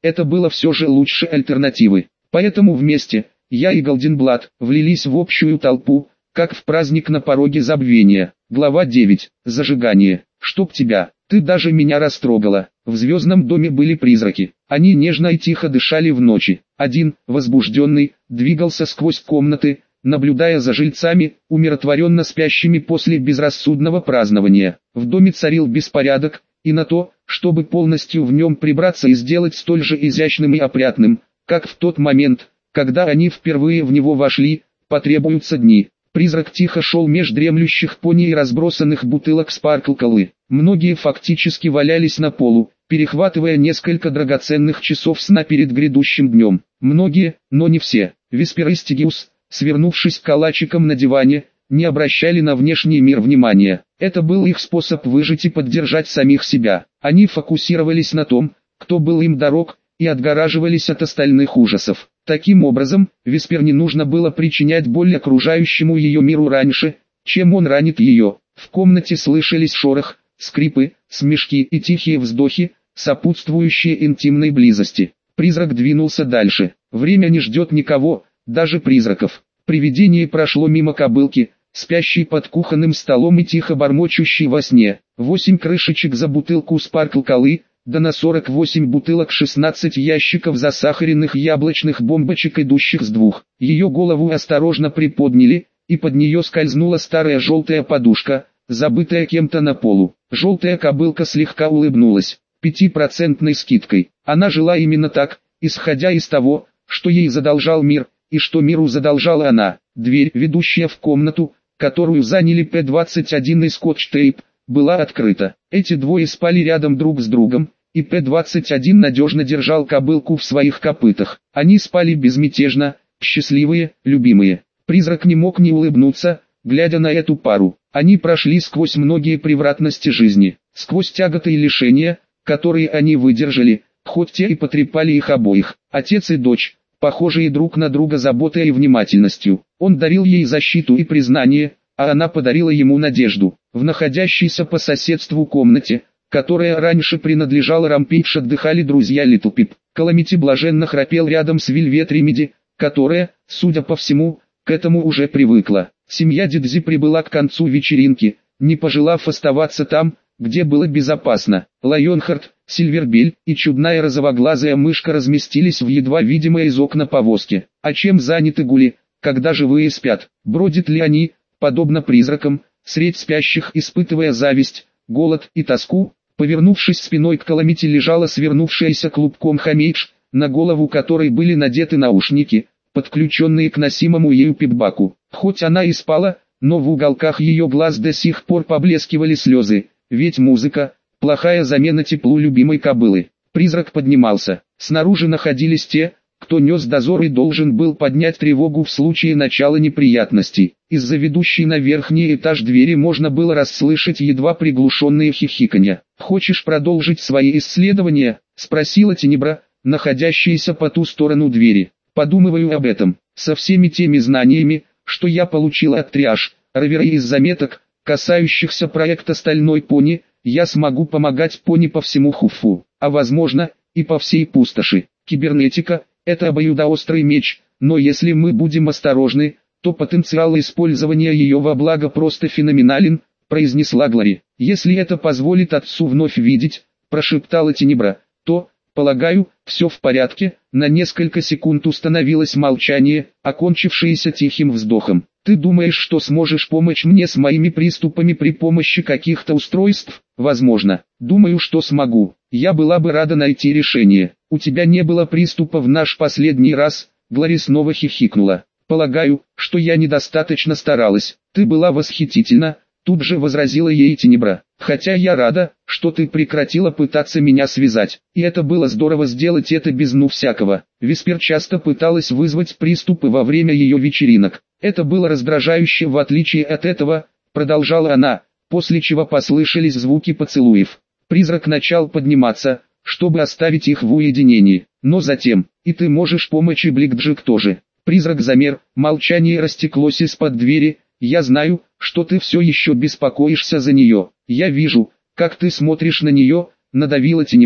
это было все же лучше альтернативы. Поэтому вместе, я и Голденблат, влились в общую толпу, как в праздник на пороге забвения. Глава девять. Зажигание. Чтоб тебя, ты даже меня растрогала. В звездном доме были призраки. Они нежно и тихо дышали в ночи. Один, возбужденный, двигался сквозь комнаты, наблюдая за жильцами, умиротворенно спящими после безрассудного празднования. В доме царил беспорядок, и на то, чтобы полностью в нем прибраться и сделать столь же изящным и опрятным, как в тот момент, когда они впервые в него вошли, потребуются дни. Призрак тихо шел меж дремлющих пони и разбросанных бутылок спаркл-колы. Многие фактически валялись на полу, перехватывая несколько драгоценных часов сна перед грядущим днем. Многие, но не все. Веспер и Стигиус, свернувшись калачиком на диване, не обращали на внешний мир внимания. Это был их способ выжить и поддержать самих себя. Они фокусировались на том, кто был им дорог, и отгораживались от остальных ужасов. Таким образом, Веспер не нужно было причинять боль окружающему ее миру раньше, чем он ранит ее. В комнате слышались шорох, скрипы, смешки и тихие вздохи, сопутствующие интимной близости. Призрак двинулся дальше. Время не ждет никого, даже призраков. Привидение прошло мимо кобылки, спящей под кухонным столом и тихо бормочущей во сне. Восемь крышечек за бутылку спаркл-колы, да на сорок восемь бутылок шестнадцать ящиков засахаренных яблочных бомбочек, идущих с двух. Ее голову осторожно приподняли, и под нее скользнула старая желтая подушка, забытая кем-то на полу. Желтая кобылка слегка улыбнулась, пятипроцентной скидкой. Она жила именно так, исходя из того, что ей задолжал мир, и что миру задолжала она. Дверь, ведущая в комнату, которую заняли П двадцать один и Скотч-тейп, была открыта. Эти двое спали рядом друг с другом, и П двадцать один надежно держал кобылку в своих копытах. Они спали безмятежно, счастливые, любимые. Призрак не мог не улыбнуться, глядя на эту пару. Они прошли сквозь многие превратности жизни, сквозь тяготы и лишения, которые они выдержали, хоть те и потрепали их обоих. Отец и дочь, похожие друг на друга заботой и внимательностью. Он дарил ей защиту и признание, а она подарила ему надежду. В находящейся по соседству комнате, которая раньше принадлежала Рампейдж, отдыхали друзья Литл Пип. Каламити блаженно храпел рядом с Вельвет Ремеди, которая, судя по всему, к этому уже привыкла. Семья Дидзи прибыла к концу вечеринки, не пожелав оставаться там, где было безопасно. Лайонхард, Сильвербель и чудная розовоглазая мышка разместились в едва видимой из окна повозки. А чем заняты гули, когда живые спят? Бродят ли они, подобно призракам, средь спящих, испытывая зависть, голод и тоску? Повернувшись спиной к Каламити, лежала свернувшаяся клубком Хамейдж, на голову которой были надеты наушники, подключенные к носимому ею пипбаку. Хоть она и спала, но в уголках ее глаз до сих пор поблескивали слезы, ведь музыка – плохая замена теплу любимой кобылы. Призрак поднимался. Снаружи находились те, кто нес дозор и должен был поднять тревогу в случае начала неприятностей. Из-за ведущей на верхний этаж двери можно было расслышать едва приглушенные хихиканья. «Хочешь продолжить свои исследования?» – спросила Тенебра, находящаяся по ту сторону двери. «Подумываю об этом. Со всеми теми знаниями, что я получила от Триаш, Ровера и из заметок, касающихся проекта «Стальной пони», я смогу помогать пони по всему Хуфу, а возможно, и по всей пустоши. Кибернетика – это обоюдоострый меч, но если мы будем осторожны, то потенциал использования ее во благо просто феноменален», – произнесла Глори. «Если это позволит отцу вновь видеть», – прошептала Тенебра, – «то, полагаю, все в порядке». На несколько секунд установилось молчание, окончившееся тихим вздохом. «Ты думаешь, что сможешь помочь мне с моими приступами при помощи каких-то устройств?» «Возможно. Думаю, что смогу. Я была бы рада найти решение. У тебя не было приступа в наш последний раз», — Глори снова хихикнула. «Полагаю, что я недостаточно старалась. Ты была восхитительна», — тут же возразила ей Тенебра. «Хотя я рада, что ты прекратила пытаться меня связать. И это было здорово сделать это без ну всякого». Веспер часто пыталась вызвать приступы во время ее вечеринок. «Это было раздражающе, в отличие от этого», — продолжала она, после чего послышались звуки поцелуев. Призрак начал подниматься, чтобы оставить их в уединении. Но затем, «И ты можешь помочь, и Бликджик тоже». Призрак замер, молчание растеклось из-под двери. «Я знаю, что ты все еще беспокоишься за нее. Я вижу, как ты смотришь на нее», — надавила Тенебра.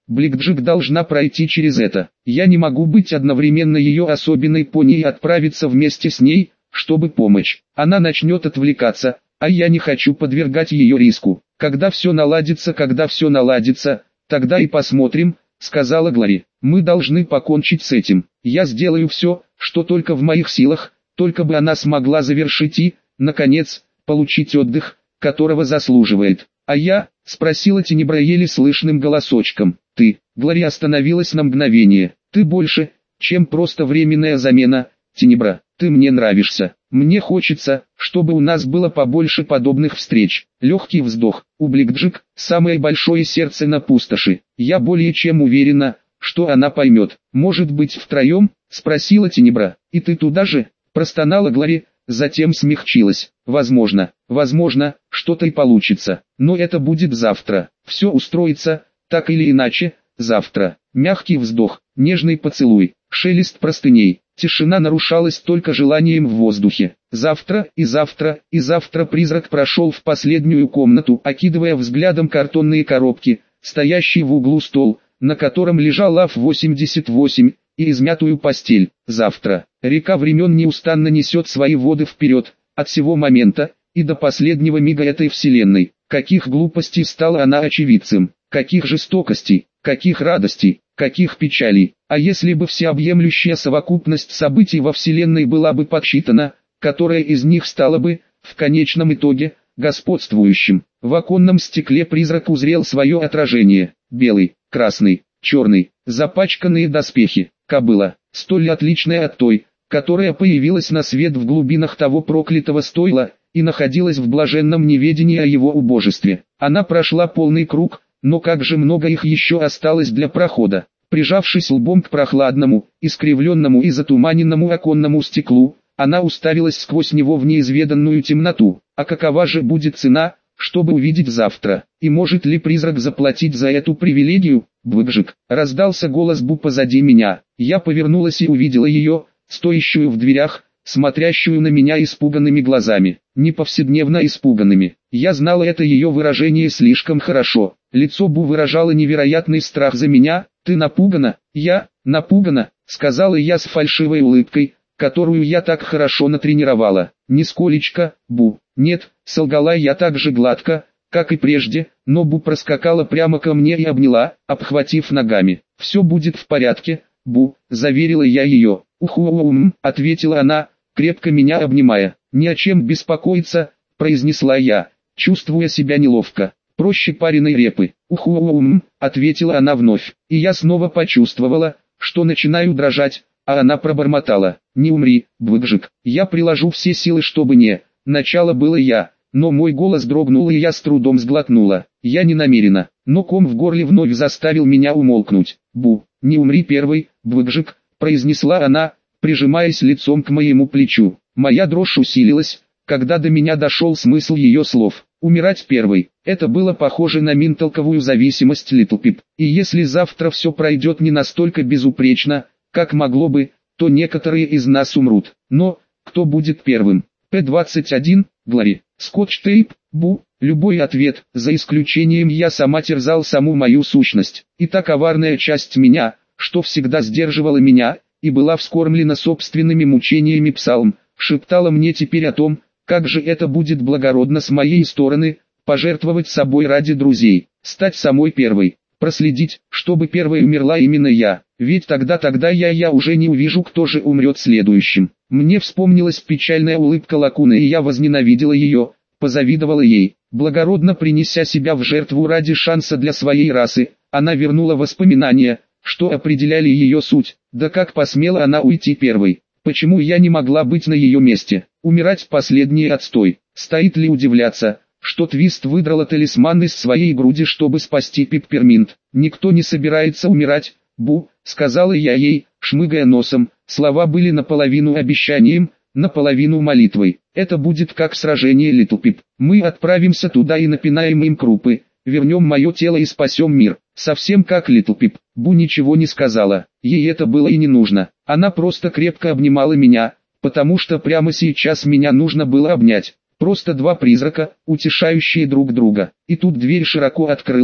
Бликджик должна пройти через это. Я не могу быть одновременно ее особенной пони и отправиться вместе с ней, чтобы помочь. Она начнет отвлекаться, а я не хочу подвергать ее риску. Когда все наладится, когда все наладится, тогда и посмотрим, сказала Глори. Мы должны покончить с этим. Я сделаю все, что только в моих силах, только бы она смогла завершить и, наконец, получить отдых, которого заслуживает. А я, спросила Тенебра еле слышным голосочком. Ты, Глори остановилась на мгновение. Ты больше, чем просто временная замена, Тенебра. Ты мне нравишься. Мне хочется, чтобы у нас было побольше подобных встреч. Легкий вздох. У Бликджик самое большое сердце на пустоши. Я более чем уверена, что она поймет. Может быть втроем? Спросила Тенебра. И ты туда же? Простонала Глори, затем смягчилась. Возможно, возможно, что-то и получится. Но это будет завтра. Все устроится, так или иначе, завтра. Мягкий вздох, нежный поцелуй, шелест простыней. Тишина нарушалась только желанием в воздухе. Завтра и завтра и завтра призрак прошел в последнюю комнату, окидывая взглядом картонные коробки, стоящий в углу стол, на котором лежал АФ восемьдесят восемь, и измятую постель. Завтра. Река времен неустанно несет свои воды вперед, от сего момента, и до последнего мига этой вселенной. Каких глупостей стала она очевидцем, каких жестокостей, каких радостей, каких печалей. А если бы всеобъемлющая совокупность событий во вселенной была бы подсчитана, которая из них стала бы, в конечном итоге, господствующим? В оконном стекле призрак узрел свое отражение. Белый, красный, черный, запачканные доспехи, кобыла, столь отличная от той, которая появилась на свет в глубинах того проклятого стойла, и находилась в блаженном неведении о его убожестве. Она прошла полный круг, но как же много их еще осталось для прохода. Прижавшись лбом к прохладному, искривленному и затуманенному оконному стеклу, она уставилась сквозь него в неизведанную темноту. А какова же будет цена, чтобы увидеть завтра? И может ли призрак заплатить за эту привилегию? Бликджик. Раздался голос Бу позади меня. Я повернулась и увидела ее, стоящую в дверях, смотрящую на меня испуганными глазами. Не повседневно испуганными. Я знала это ее выражение слишком хорошо. Лицо Бу выражало невероятный страх за меня. «Ты напугана?» «Я, напугана», — сказала я с фальшивой улыбкой, которую я так хорошо натренировала. «Нисколечко, Бу». «Нет», — солгала я так же гладко, как и прежде, но Бу проскакала прямо ко мне и обняла, обхватив ногами. «Все будет в порядке, Бу», — заверила я ее. «Уху-ум», — ответила она, крепко меня обнимая. «Ни о чем беспокоиться», — произнесла я, чувствуя себя неловко. «Проще пареной репы». «Уху-ум», — ответила она вновь. И я снова почувствовала, что начинаю дрожать, а она пробормотала. «Не умри, Бликджик. Я приложу все силы, чтобы не...» Начало было я, но мой голос дрогнул и я с трудом сглотнула. Я не намерена, но ком в горле вновь заставил меня умолкнуть. «Бу, не умри первой, Бликджик», — произнесла она, прижимаясь лицом к моему плечу. Моя дрожь усилилась, когда до меня дошел смысл ее слов. Умирать первой. Это было похоже на менталковую зависимость Литл Пип. И если завтра все пройдет не настолько безупречно, как могло бы, то некоторые из нас умрут. Но, кто будет первым? П двадцать один, Глори, скотч-тейп, Бу, любой ответ, за исключением я сама терзал саму мою сущность. И та коварная часть меня, что всегда сдерживала меня, и была вскормлена собственными мучениями псалм, шептала мне теперь о том, как же это будет благородно с моей стороны, пожертвовать собой ради друзей, стать самой первой, проследить, чтобы первой умерла именно я, ведь тогда-тогда я я уже не увижу, кто же умрет следующим. Мне вспомнилась печальная улыбка Лакуны, и я возненавидела ее, позавидовала ей. Благородно принеся себя в жертву ради шанса для своей расы, она вернула воспоминания, что определяли ее суть. Да как посмела она уйти первой? Почему я не могла быть на ее месте? Умирать последний отстой. Стоит ли удивляться, что Твист выдрала талисман из своей груди, чтобы спасти Пепперминт? Никто не собирается умирать, Бу, сказала я ей, шмыгая носом. Слова были наполовину обещанием, наполовину молитвой. Это будет как сражение, Литл Пип. Мы отправимся туда и напинаем им крупы, вернем мое тело и спасем мир. Совсем как Литл Пип. Бу ничего не сказала, ей это было и не нужно. Она просто крепко обнимала меня, потому что прямо сейчас меня нужно было обнять. Просто два призрака, утешающие друг друга. И тут дверь широко открылась,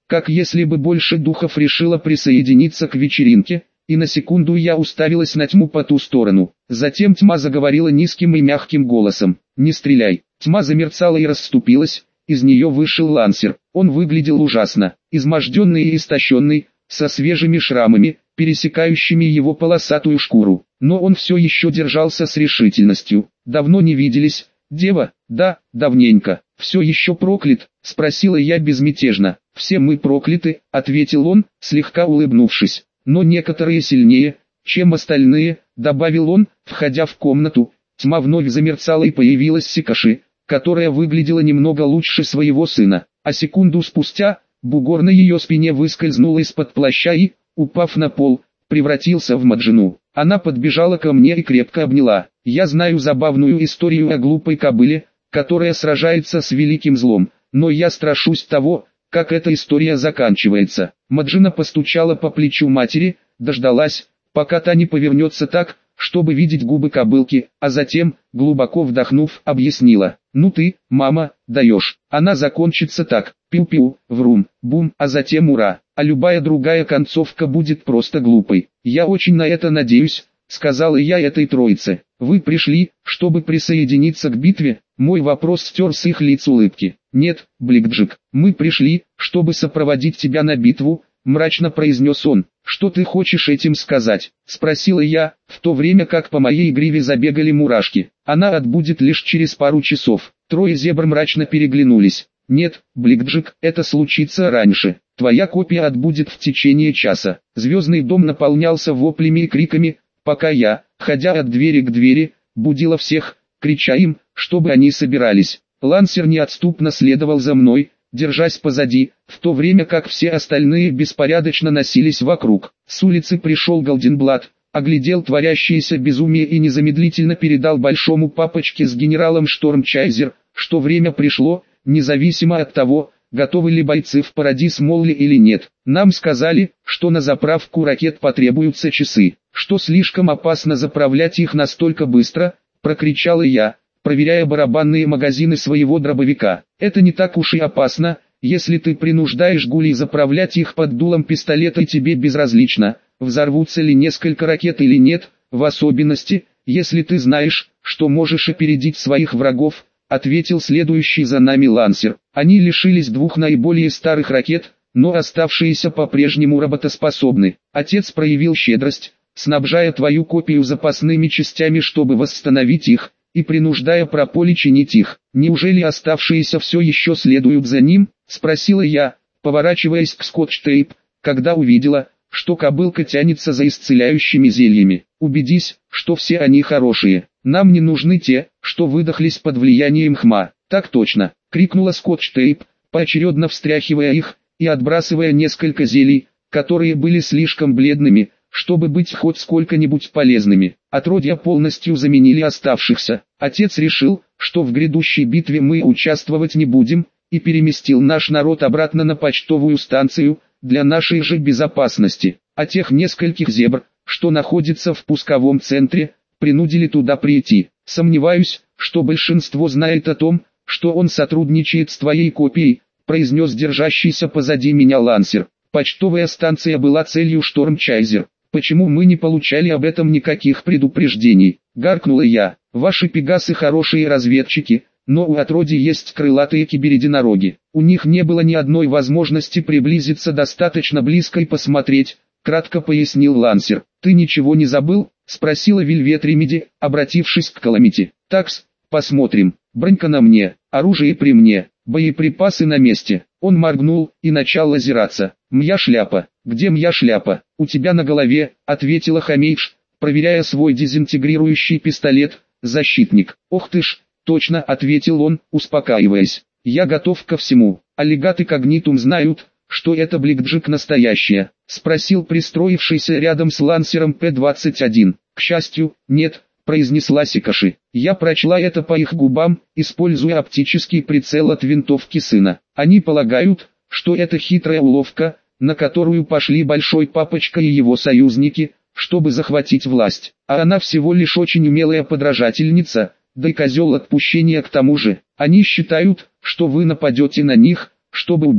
как если бы больше духов решила присоединиться к вечеринке, и на секунду я уставилась на тьму по ту сторону. Затем тьма заговорила низким и мягким голосом: «Не стреляй». Тьма замерцала и расступилась, из нее вышел Лансер. Он выглядел ужасно, изможденный и истощенный, со свежими шрамами, пересекающими его полосатую шкуру. Но он все еще держался с решительностью. «Давно не виделись, дева?» «Да, давненько». «Все еще проклят?» — спросила я безмятежно. «Все мы прокляты», — ответил он, слегка улыбнувшись. «Но некоторые сильнее, чем остальные», — добавил он, входя в комнату. Тьма вновь замерцала и появилась Сикаши, которая выглядела немного лучше своего сына. А секунду спустя, бугор на ее спине выскользнул из-под плаща и, упав на пол, превратился в Маджину. Она подбежала ко мне и крепко обняла. «Я знаю забавную историю о глупой кобыле, которая сражается с великим злом, но я страшусь того, как эта история заканчивается». Маджина постучала по плечу матери, дождалась, пока та не повернется так, чтобы видеть губы кобылки, а затем, глубоко вдохнув, объяснила: «Ну ты, мама, даешь. Она закончится так: пиу-пиу, врум, бум, а затем ура. А любая другая концовка будет просто глупой. Я очень на это надеюсь», — сказала я этой троице. «Вы пришли, чтобы присоединиться к битве?» Мой вопрос стер с их лиц улыбки. «Нет, Бликджик, мы пришли, чтобы сопроводить тебя на битву», — мрачно произнес он. «Что ты хочешь этим сказать?» — спросила я, в то время как по моей гриве забегали мурашки. «Она отбудет лишь через пару часов». Трое зебр мрачно переглянулись. «Нет, Бликджик, это случится раньше. Твоя копия отбудет в течение часа». Звездный дом наполнялся воплями и криками, пока я, ходя от двери к двери, будила всех, крича им, чтобы они собирались. Лансер неотступно следовал за мной, держась позади, в то время как все остальные беспорядочно носились вокруг. С улицы пришел Голденблат, оглядел творящееся безумие и незамедлительно передал большому папочке с генералом Штормчайзер, что время пришло, независимо от того, готовы ли бойцы в Парадис Молли или нет. Нам сказали, что на заправку ракет потребуются часы, что слишком опасно заправлять их настолько быстро, прокричала я, проверяя барабанные магазины своего дробовика. «Это не так уж и опасно, если ты принуждаешь гулей заправлять их под дулом пистолета, и тебе безразлично, взорвутся ли несколько ракет или нет, в особенности, если ты знаешь, что можешь опередить своих врагов», — ответил следующий за нами Лансер. «Они лишились двух наиболее старых ракет, но оставшиеся по-прежнему работоспособны. Отец проявил щедрость, снабжая твою копию запасными частями, чтобы восстановить их, и принуждая Прополи чинить их. Неужели оставшиеся все еще следуют за ним?» — спросила я, поворачиваясь к Скотч-Тейп, когда увидела, что кобылка тянется за исцеляющими зельями. «Убедись, что все они хорошие. Нам не нужны те, что выдохлись под влиянием хма». «Так точно!» — крикнула Скотч-Тейп, поочередно встряхивая их, и отбрасывая несколько зелий, которые были слишком бледными, чтобы быть хоть сколько-нибудь полезными. Отродья полностью заменили оставшихся. Отец решил, что в грядущей битве мы участвовать не будем, и переместил наш народ обратно на почтовую станцию, для нашей же безопасности. А тех нескольких зебр, что находятся в пусковом центре, принудили туда прийти. Сомневаюсь, что большинство знает о том, что он сотрудничает с твоей копией, произнес держащийся позади меня Лансер. Почтовая станция была целью Штормчайзер. «Почему мы не получали об этом никаких предупреждений?» — гаркнула я. «Ваши пегасы хорошие разведчики, но у отродий есть крылатые киберединороги. У них не было ни одной возможности приблизиться достаточно близко и посмотреть», — кратко пояснил Лансер. «Ты ничего не забыл?» — спросила Вельвет Ремеди, обратившись к Каламити. «Такс, посмотрим. Бронька на мне, оружие при мне, боеприпасы на месте». Он моргнул и начал озираться. «Мья шляпа. Где мья шляпа?» «У тебя на голове», — ответила Хамейдж, проверяя свой дезинтегрирующий пистолет. «Защитник». «Ох ты ж, точно», — ответил он, успокаиваясь. «Я готов ко всему. Аллигаты Когнитум знают, что это Бликджик настоящая?» — спросил пристроившийся рядом с Лансером П двадцать один. «К счастью, нет», — произнесла Сикаши. «Я прочла это по их губам, используя оптический прицел от винтовки сына. Они полагают, что это хитрая уловка, на которую пошли Большой Папочка и его союзники, чтобы захватить власть. А она всего лишь очень умелая подражательница, да и козел отпущения к тому же. Они считают, что вы нападете на них, чтобы убить,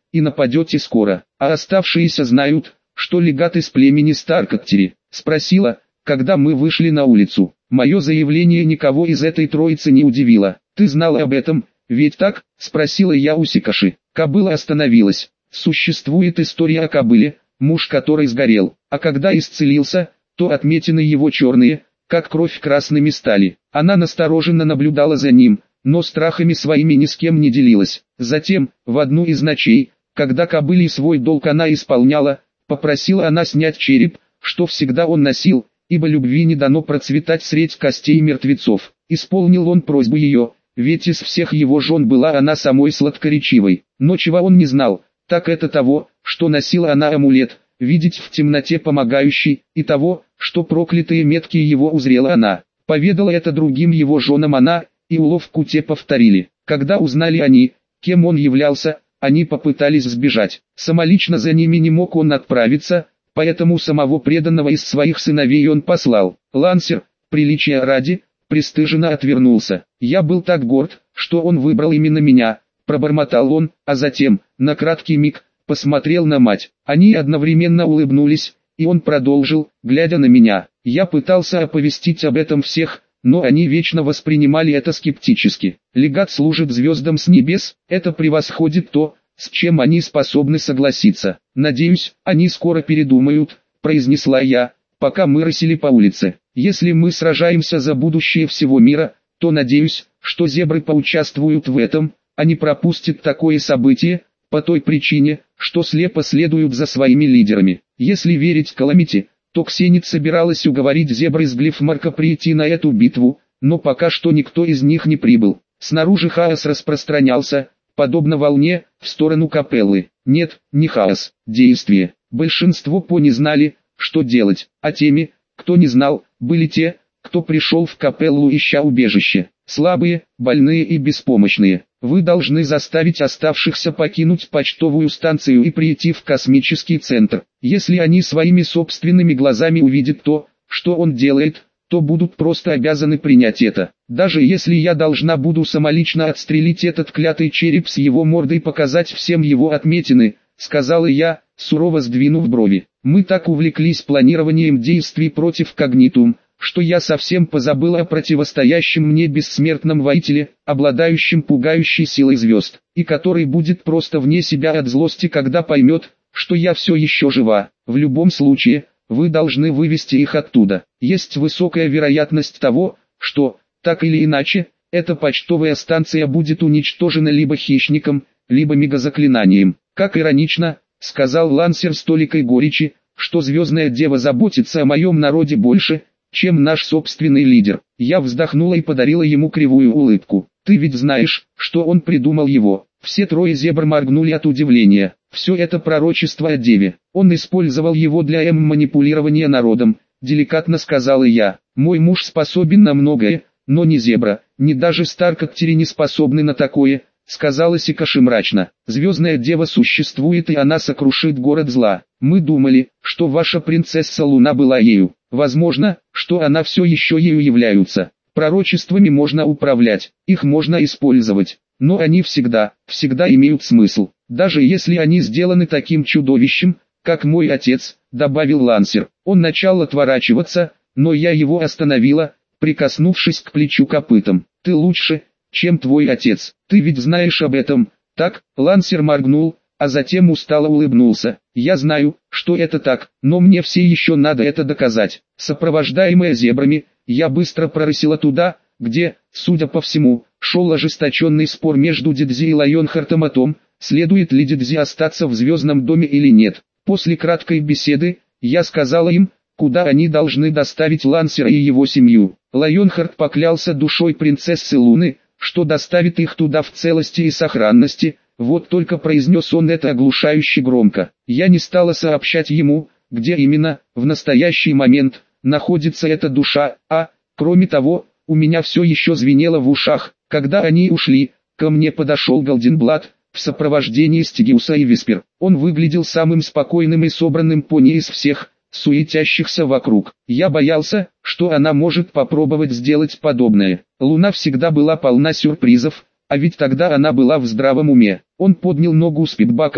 и нападете скоро, а оставшиеся знают, что легат из племени Старкоттери. Спросила, когда мы вышли на улицу. Мое заявление никого из этой троицы не удивило. Ты знала об этом, ведь так? Спросила я у Сикаши. Кобыла остановилась. Существует история о кобыле, муж которой сгорел, а когда исцелился, то отметины его черные, как кровь красными стали. Она настороженно наблюдала за ним, но страхами своими ни с кем не делилась. Затем, в одну из ночей, когда кобыле свой долг она исполняла, попросила она снять череп, что всегда он носил, ибо любви не дано процветать средь костей мертвецов. Исполнил он просьбу ее, ведь из всех его жен была она самой сладкоречивой. Но чего он не знал, так это того, что носила она амулет, видеть в темноте помогающий, и того, что проклятые метки его узрела она. Поведала это другим его женам она, и уловку те повторили. Когда узнали они, кем он являлся, они попытались сбежать. Самолично за ними не мог он отправиться, поэтому самого преданного из своих сыновей он послал. Лансер, приличия ради, пристыженно отвернулся. Я был так горд, что он выбрал именно меня, пробормотал он, а затем, на краткий миг, посмотрел на мать. Они одновременно улыбнулись, и он продолжил, глядя на меня. Я пытался оповестить об этом всех, но они вечно воспринимали это скептически. Легат служит звездам с небес, это превосходит то, с чем они способны согласиться. Надеюсь, они скоро передумают, произнесла я, пока мы рысили по улице. Если мы сражаемся за будущее всего мира, то надеюсь, что зебры поучаствуют в этом, а не пропустят такое событие, по той причине, что слепо следуют за своими лидерами. Если верить Каламити, то Ксенит собиралась уговорить зебры из Глифмарка прийти на эту битву, но пока что никто из них не прибыл. Снаружи хаос распространялся, подобно волне, в сторону капеллы. Нет, не хаос, действие. Большинство пони знали, что делать, а теми, кто не знал, были те, кто пришел в капеллу ища убежище. Слабые, больные и беспомощные. Вы должны заставить оставшихся покинуть почтовую станцию и прийти в космический центр. Если они своими собственными глазами увидят то, что он делает, то будут просто обязаны принять это. Даже если я должна буду самолично отстрелить этот клятый череп с его мордой и показать всем его отметины, сказала я, сурово сдвинув брови. Мы так увлеклись планированием действий против Когнитум, что я совсем позабыла о противостоящем мне бессмертном воителе, обладающем пугающей силой звезд, и который будет просто вне себя от злости, когда поймет, что я все еще жива. В любом случае, вы должны вывести их оттуда. Есть высокая вероятность того, что, так или иначе, эта почтовая станция будет уничтожена либо хищником, либо мегазаклинанием. Как иронично, сказал Лансер с толикой горечи, что Звездная Дева заботится о моем народе больше, чем наш собственный лидер. Я вздохнула и подарила ему кривую улыбку. Ты ведь знаешь, что он придумал его. Все трое зебр моргнули от удивления. Все это пророчество о Деве. Он использовал его для эм-манипулирования народом, деликатно сказала я. Мой муж способен на многое, но ни зебра, ни даже Старкоттери не способны на такое, сказала Сикаши мрачно. Звездная Дева существует, и она сокрушит город зла. Мы думали, что ваша принцесса Луна была ею. Возможно, что она все еще ею является. Пророчествами можно управлять, их можно использовать, но они всегда, всегда имеют смысл, даже если они сделаны таким чудовищем, как мой отец, добавил Лансер. Он начал отворачиваться, но я его остановила, прикоснувшись к плечу копытом. Ты лучше, чем твой отец, ты ведь знаешь об этом, так? Лансер моргнул, а затем устало улыбнулся. Я знаю, что это так, но мне все еще надо это доказать. Сопровождаемая зебрами, я быстро прорысила туда, где, судя по всему, шел ожесточенный спор между Дидзи и Лайонхартом о том, следует ли Дидзи остаться в Звездном доме или нет. После краткой беседы, я сказала им, куда они должны доставить Лансера и его семью. Лайонхарт поклялся душой принцессы Луны, что доставит их туда в целости и сохранности. Вот только произнес он это оглушающе громко. Я не стала сообщать ему, где именно, в настоящий момент, находится эта душа, а, кроме того, у меня все еще звенело в ушах. Когда они ушли, ко мне подошел Голденблат, в сопровождении Стигиуса и Виспер. Он выглядел самым спокойным и собранным пони из всех, суетящихся вокруг. Я боялся, что она может попробовать сделать подобное. Луна всегда была полна сюрпризов, а ведь тогда она была в здравом уме. Он поднял ногу с пидбаком,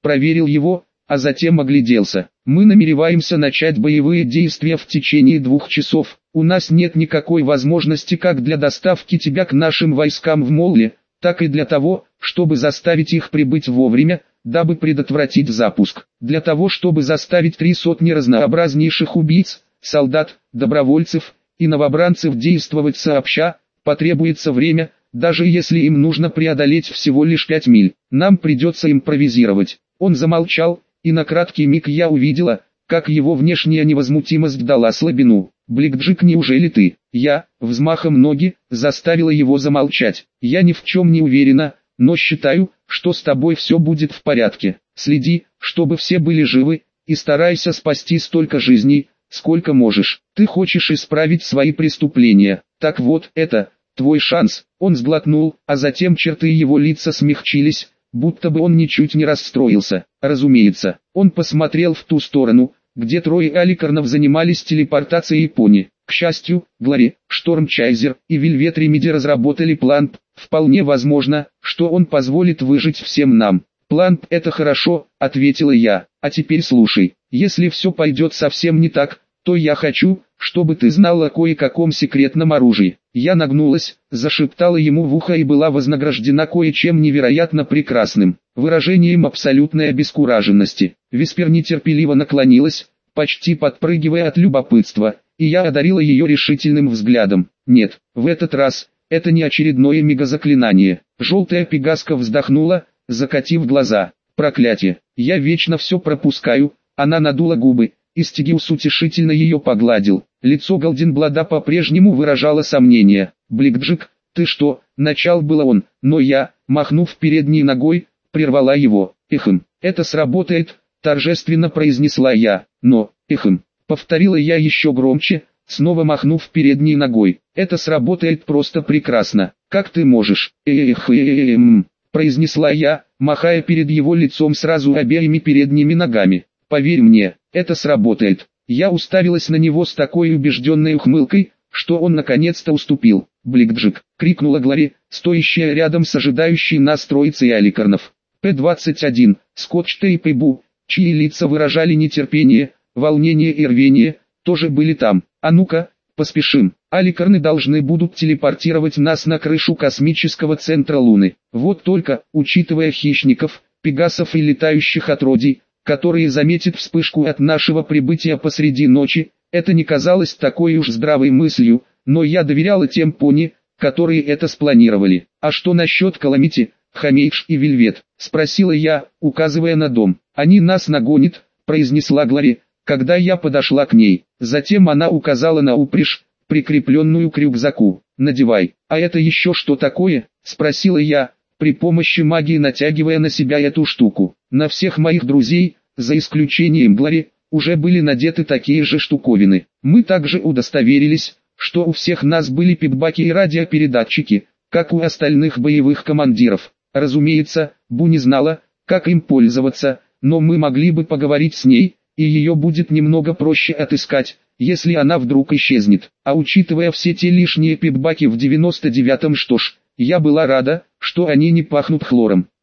проверил его, а затем огляделся. Мы намереваемся начать боевые действия в течение двух часов. У нас нет никакой возможности как для доставки тебя к нашим войскам в Молле, так и для того, чтобы заставить их прибыть вовремя, дабы предотвратить запуск. Для того, чтобы заставить три сотни разнообразнейших убийц, солдат, добровольцев и новобранцев действовать сообща, потребуется время, даже если им нужно преодолеть всего лишь пять миль. Нам придется импровизировать. Он замолчал, и на краткий миг я увидела, как его внешняя невозмутимость дала слабину. «Бликджик, неужели ты?» Я, взмахом ноги, заставила его замолчать. «Я ни в чем не уверена, но считаю, что с тобой все будет в порядке. Следи, чтобы все были живы, и старайся спасти столько жизней, сколько можешь. Ты хочешь исправить свои преступления. Так вот, это твой шанс». Он сглотнул, а затем черты его лица смягчились, будто бы он ничуть не расстроился. Разумеется, он посмотрел в ту сторону, где трое аликарнов занимались телепортацией пони. К счастью, Глори, Штормчайзер и Вельвет Ремеди разработали план. Вполне возможно, что он позволит выжить всем нам. «План — это хорошо», — ответила я. «А теперь слушай, если все пойдет совсем не так, то я хочу, чтобы ты знал о кое-каком секретном оружии». Я нагнулась, зашептала ему в ухо и была вознаграждена кое-чем невероятно прекрасным, выражением абсолютной обескураженности. Виспер нетерпеливо наклонилась, почти подпрыгивая от любопытства, и я одарила ее решительным взглядом. «Нет, в этот раз, это не очередное мегазаклинание». Желтая пегаска вздохнула, закатив глаза. «Проклятие, я вечно все пропускаю». Она надула губы, и Стигиус утешительно ее погладил. Лицо Голденблада по-прежнему выражало сомнение. «Бликджик, ты что?» — начал было он, но я, махнув передней ногой, прервала его. «Эхм, это сработает», — торжественно произнесла я. «Но, эхм», — повторила я еще громче, снова махнув передней ногой. «Это сработает просто прекрасно. Как ты можешь?» «Эх-эх-эх-эх-м», — произнесла я, махая перед его лицом сразу обеими передними ногами. «Поверь мне, это сработает». Я уставилась на него с такой убежденной ухмылкой, что он наконец-то уступил. «Бликджик!» — крикнула Глори, стоящая рядом с ожидающей нас троицей аликарнов. П двадцать один, Скотч-Тейп и Бу, чьи лица выражали нетерпение, волнение и рвение, тоже были там. «А ну-ка, поспешим, аликарны должны будут телепортировать нас на крышу космического центра Луны». Вот только, учитывая хищников, пегасов и летающих отродий, которые заметят вспышку от нашего прибытия посреди ночи, это не казалось такой уж здравой мыслью, но я доверяла тем пони, которые это спланировали. «А что насчет Каламити, Хамейдж и Вельвет?» — спросила я, указывая на дом. «Они нас нагонят», — произнесла Глори, когда я подошла к ней. Затем она указала на упряжь, прикрепленную к рюкзаку. «Надевай». «А это еще что такое?» — спросила я, при помощи магии натягивая на себя эту штуку. На всех моих друзей, за исключением Глори, уже были надеты такие же штуковины. Мы также удостоверились, что у всех нас были пипбаки и радиопередатчики, как у остальных боевых командиров. Разумеется, Бу не знала, как им пользоваться, но мы могли бы поговорить с ней, и ее будет немного проще отыскать, если она вдруг исчезнет. А учитывая все те лишние пипбаки в девяносто девятом, что ж, я была рада, что они не пахнут хлором.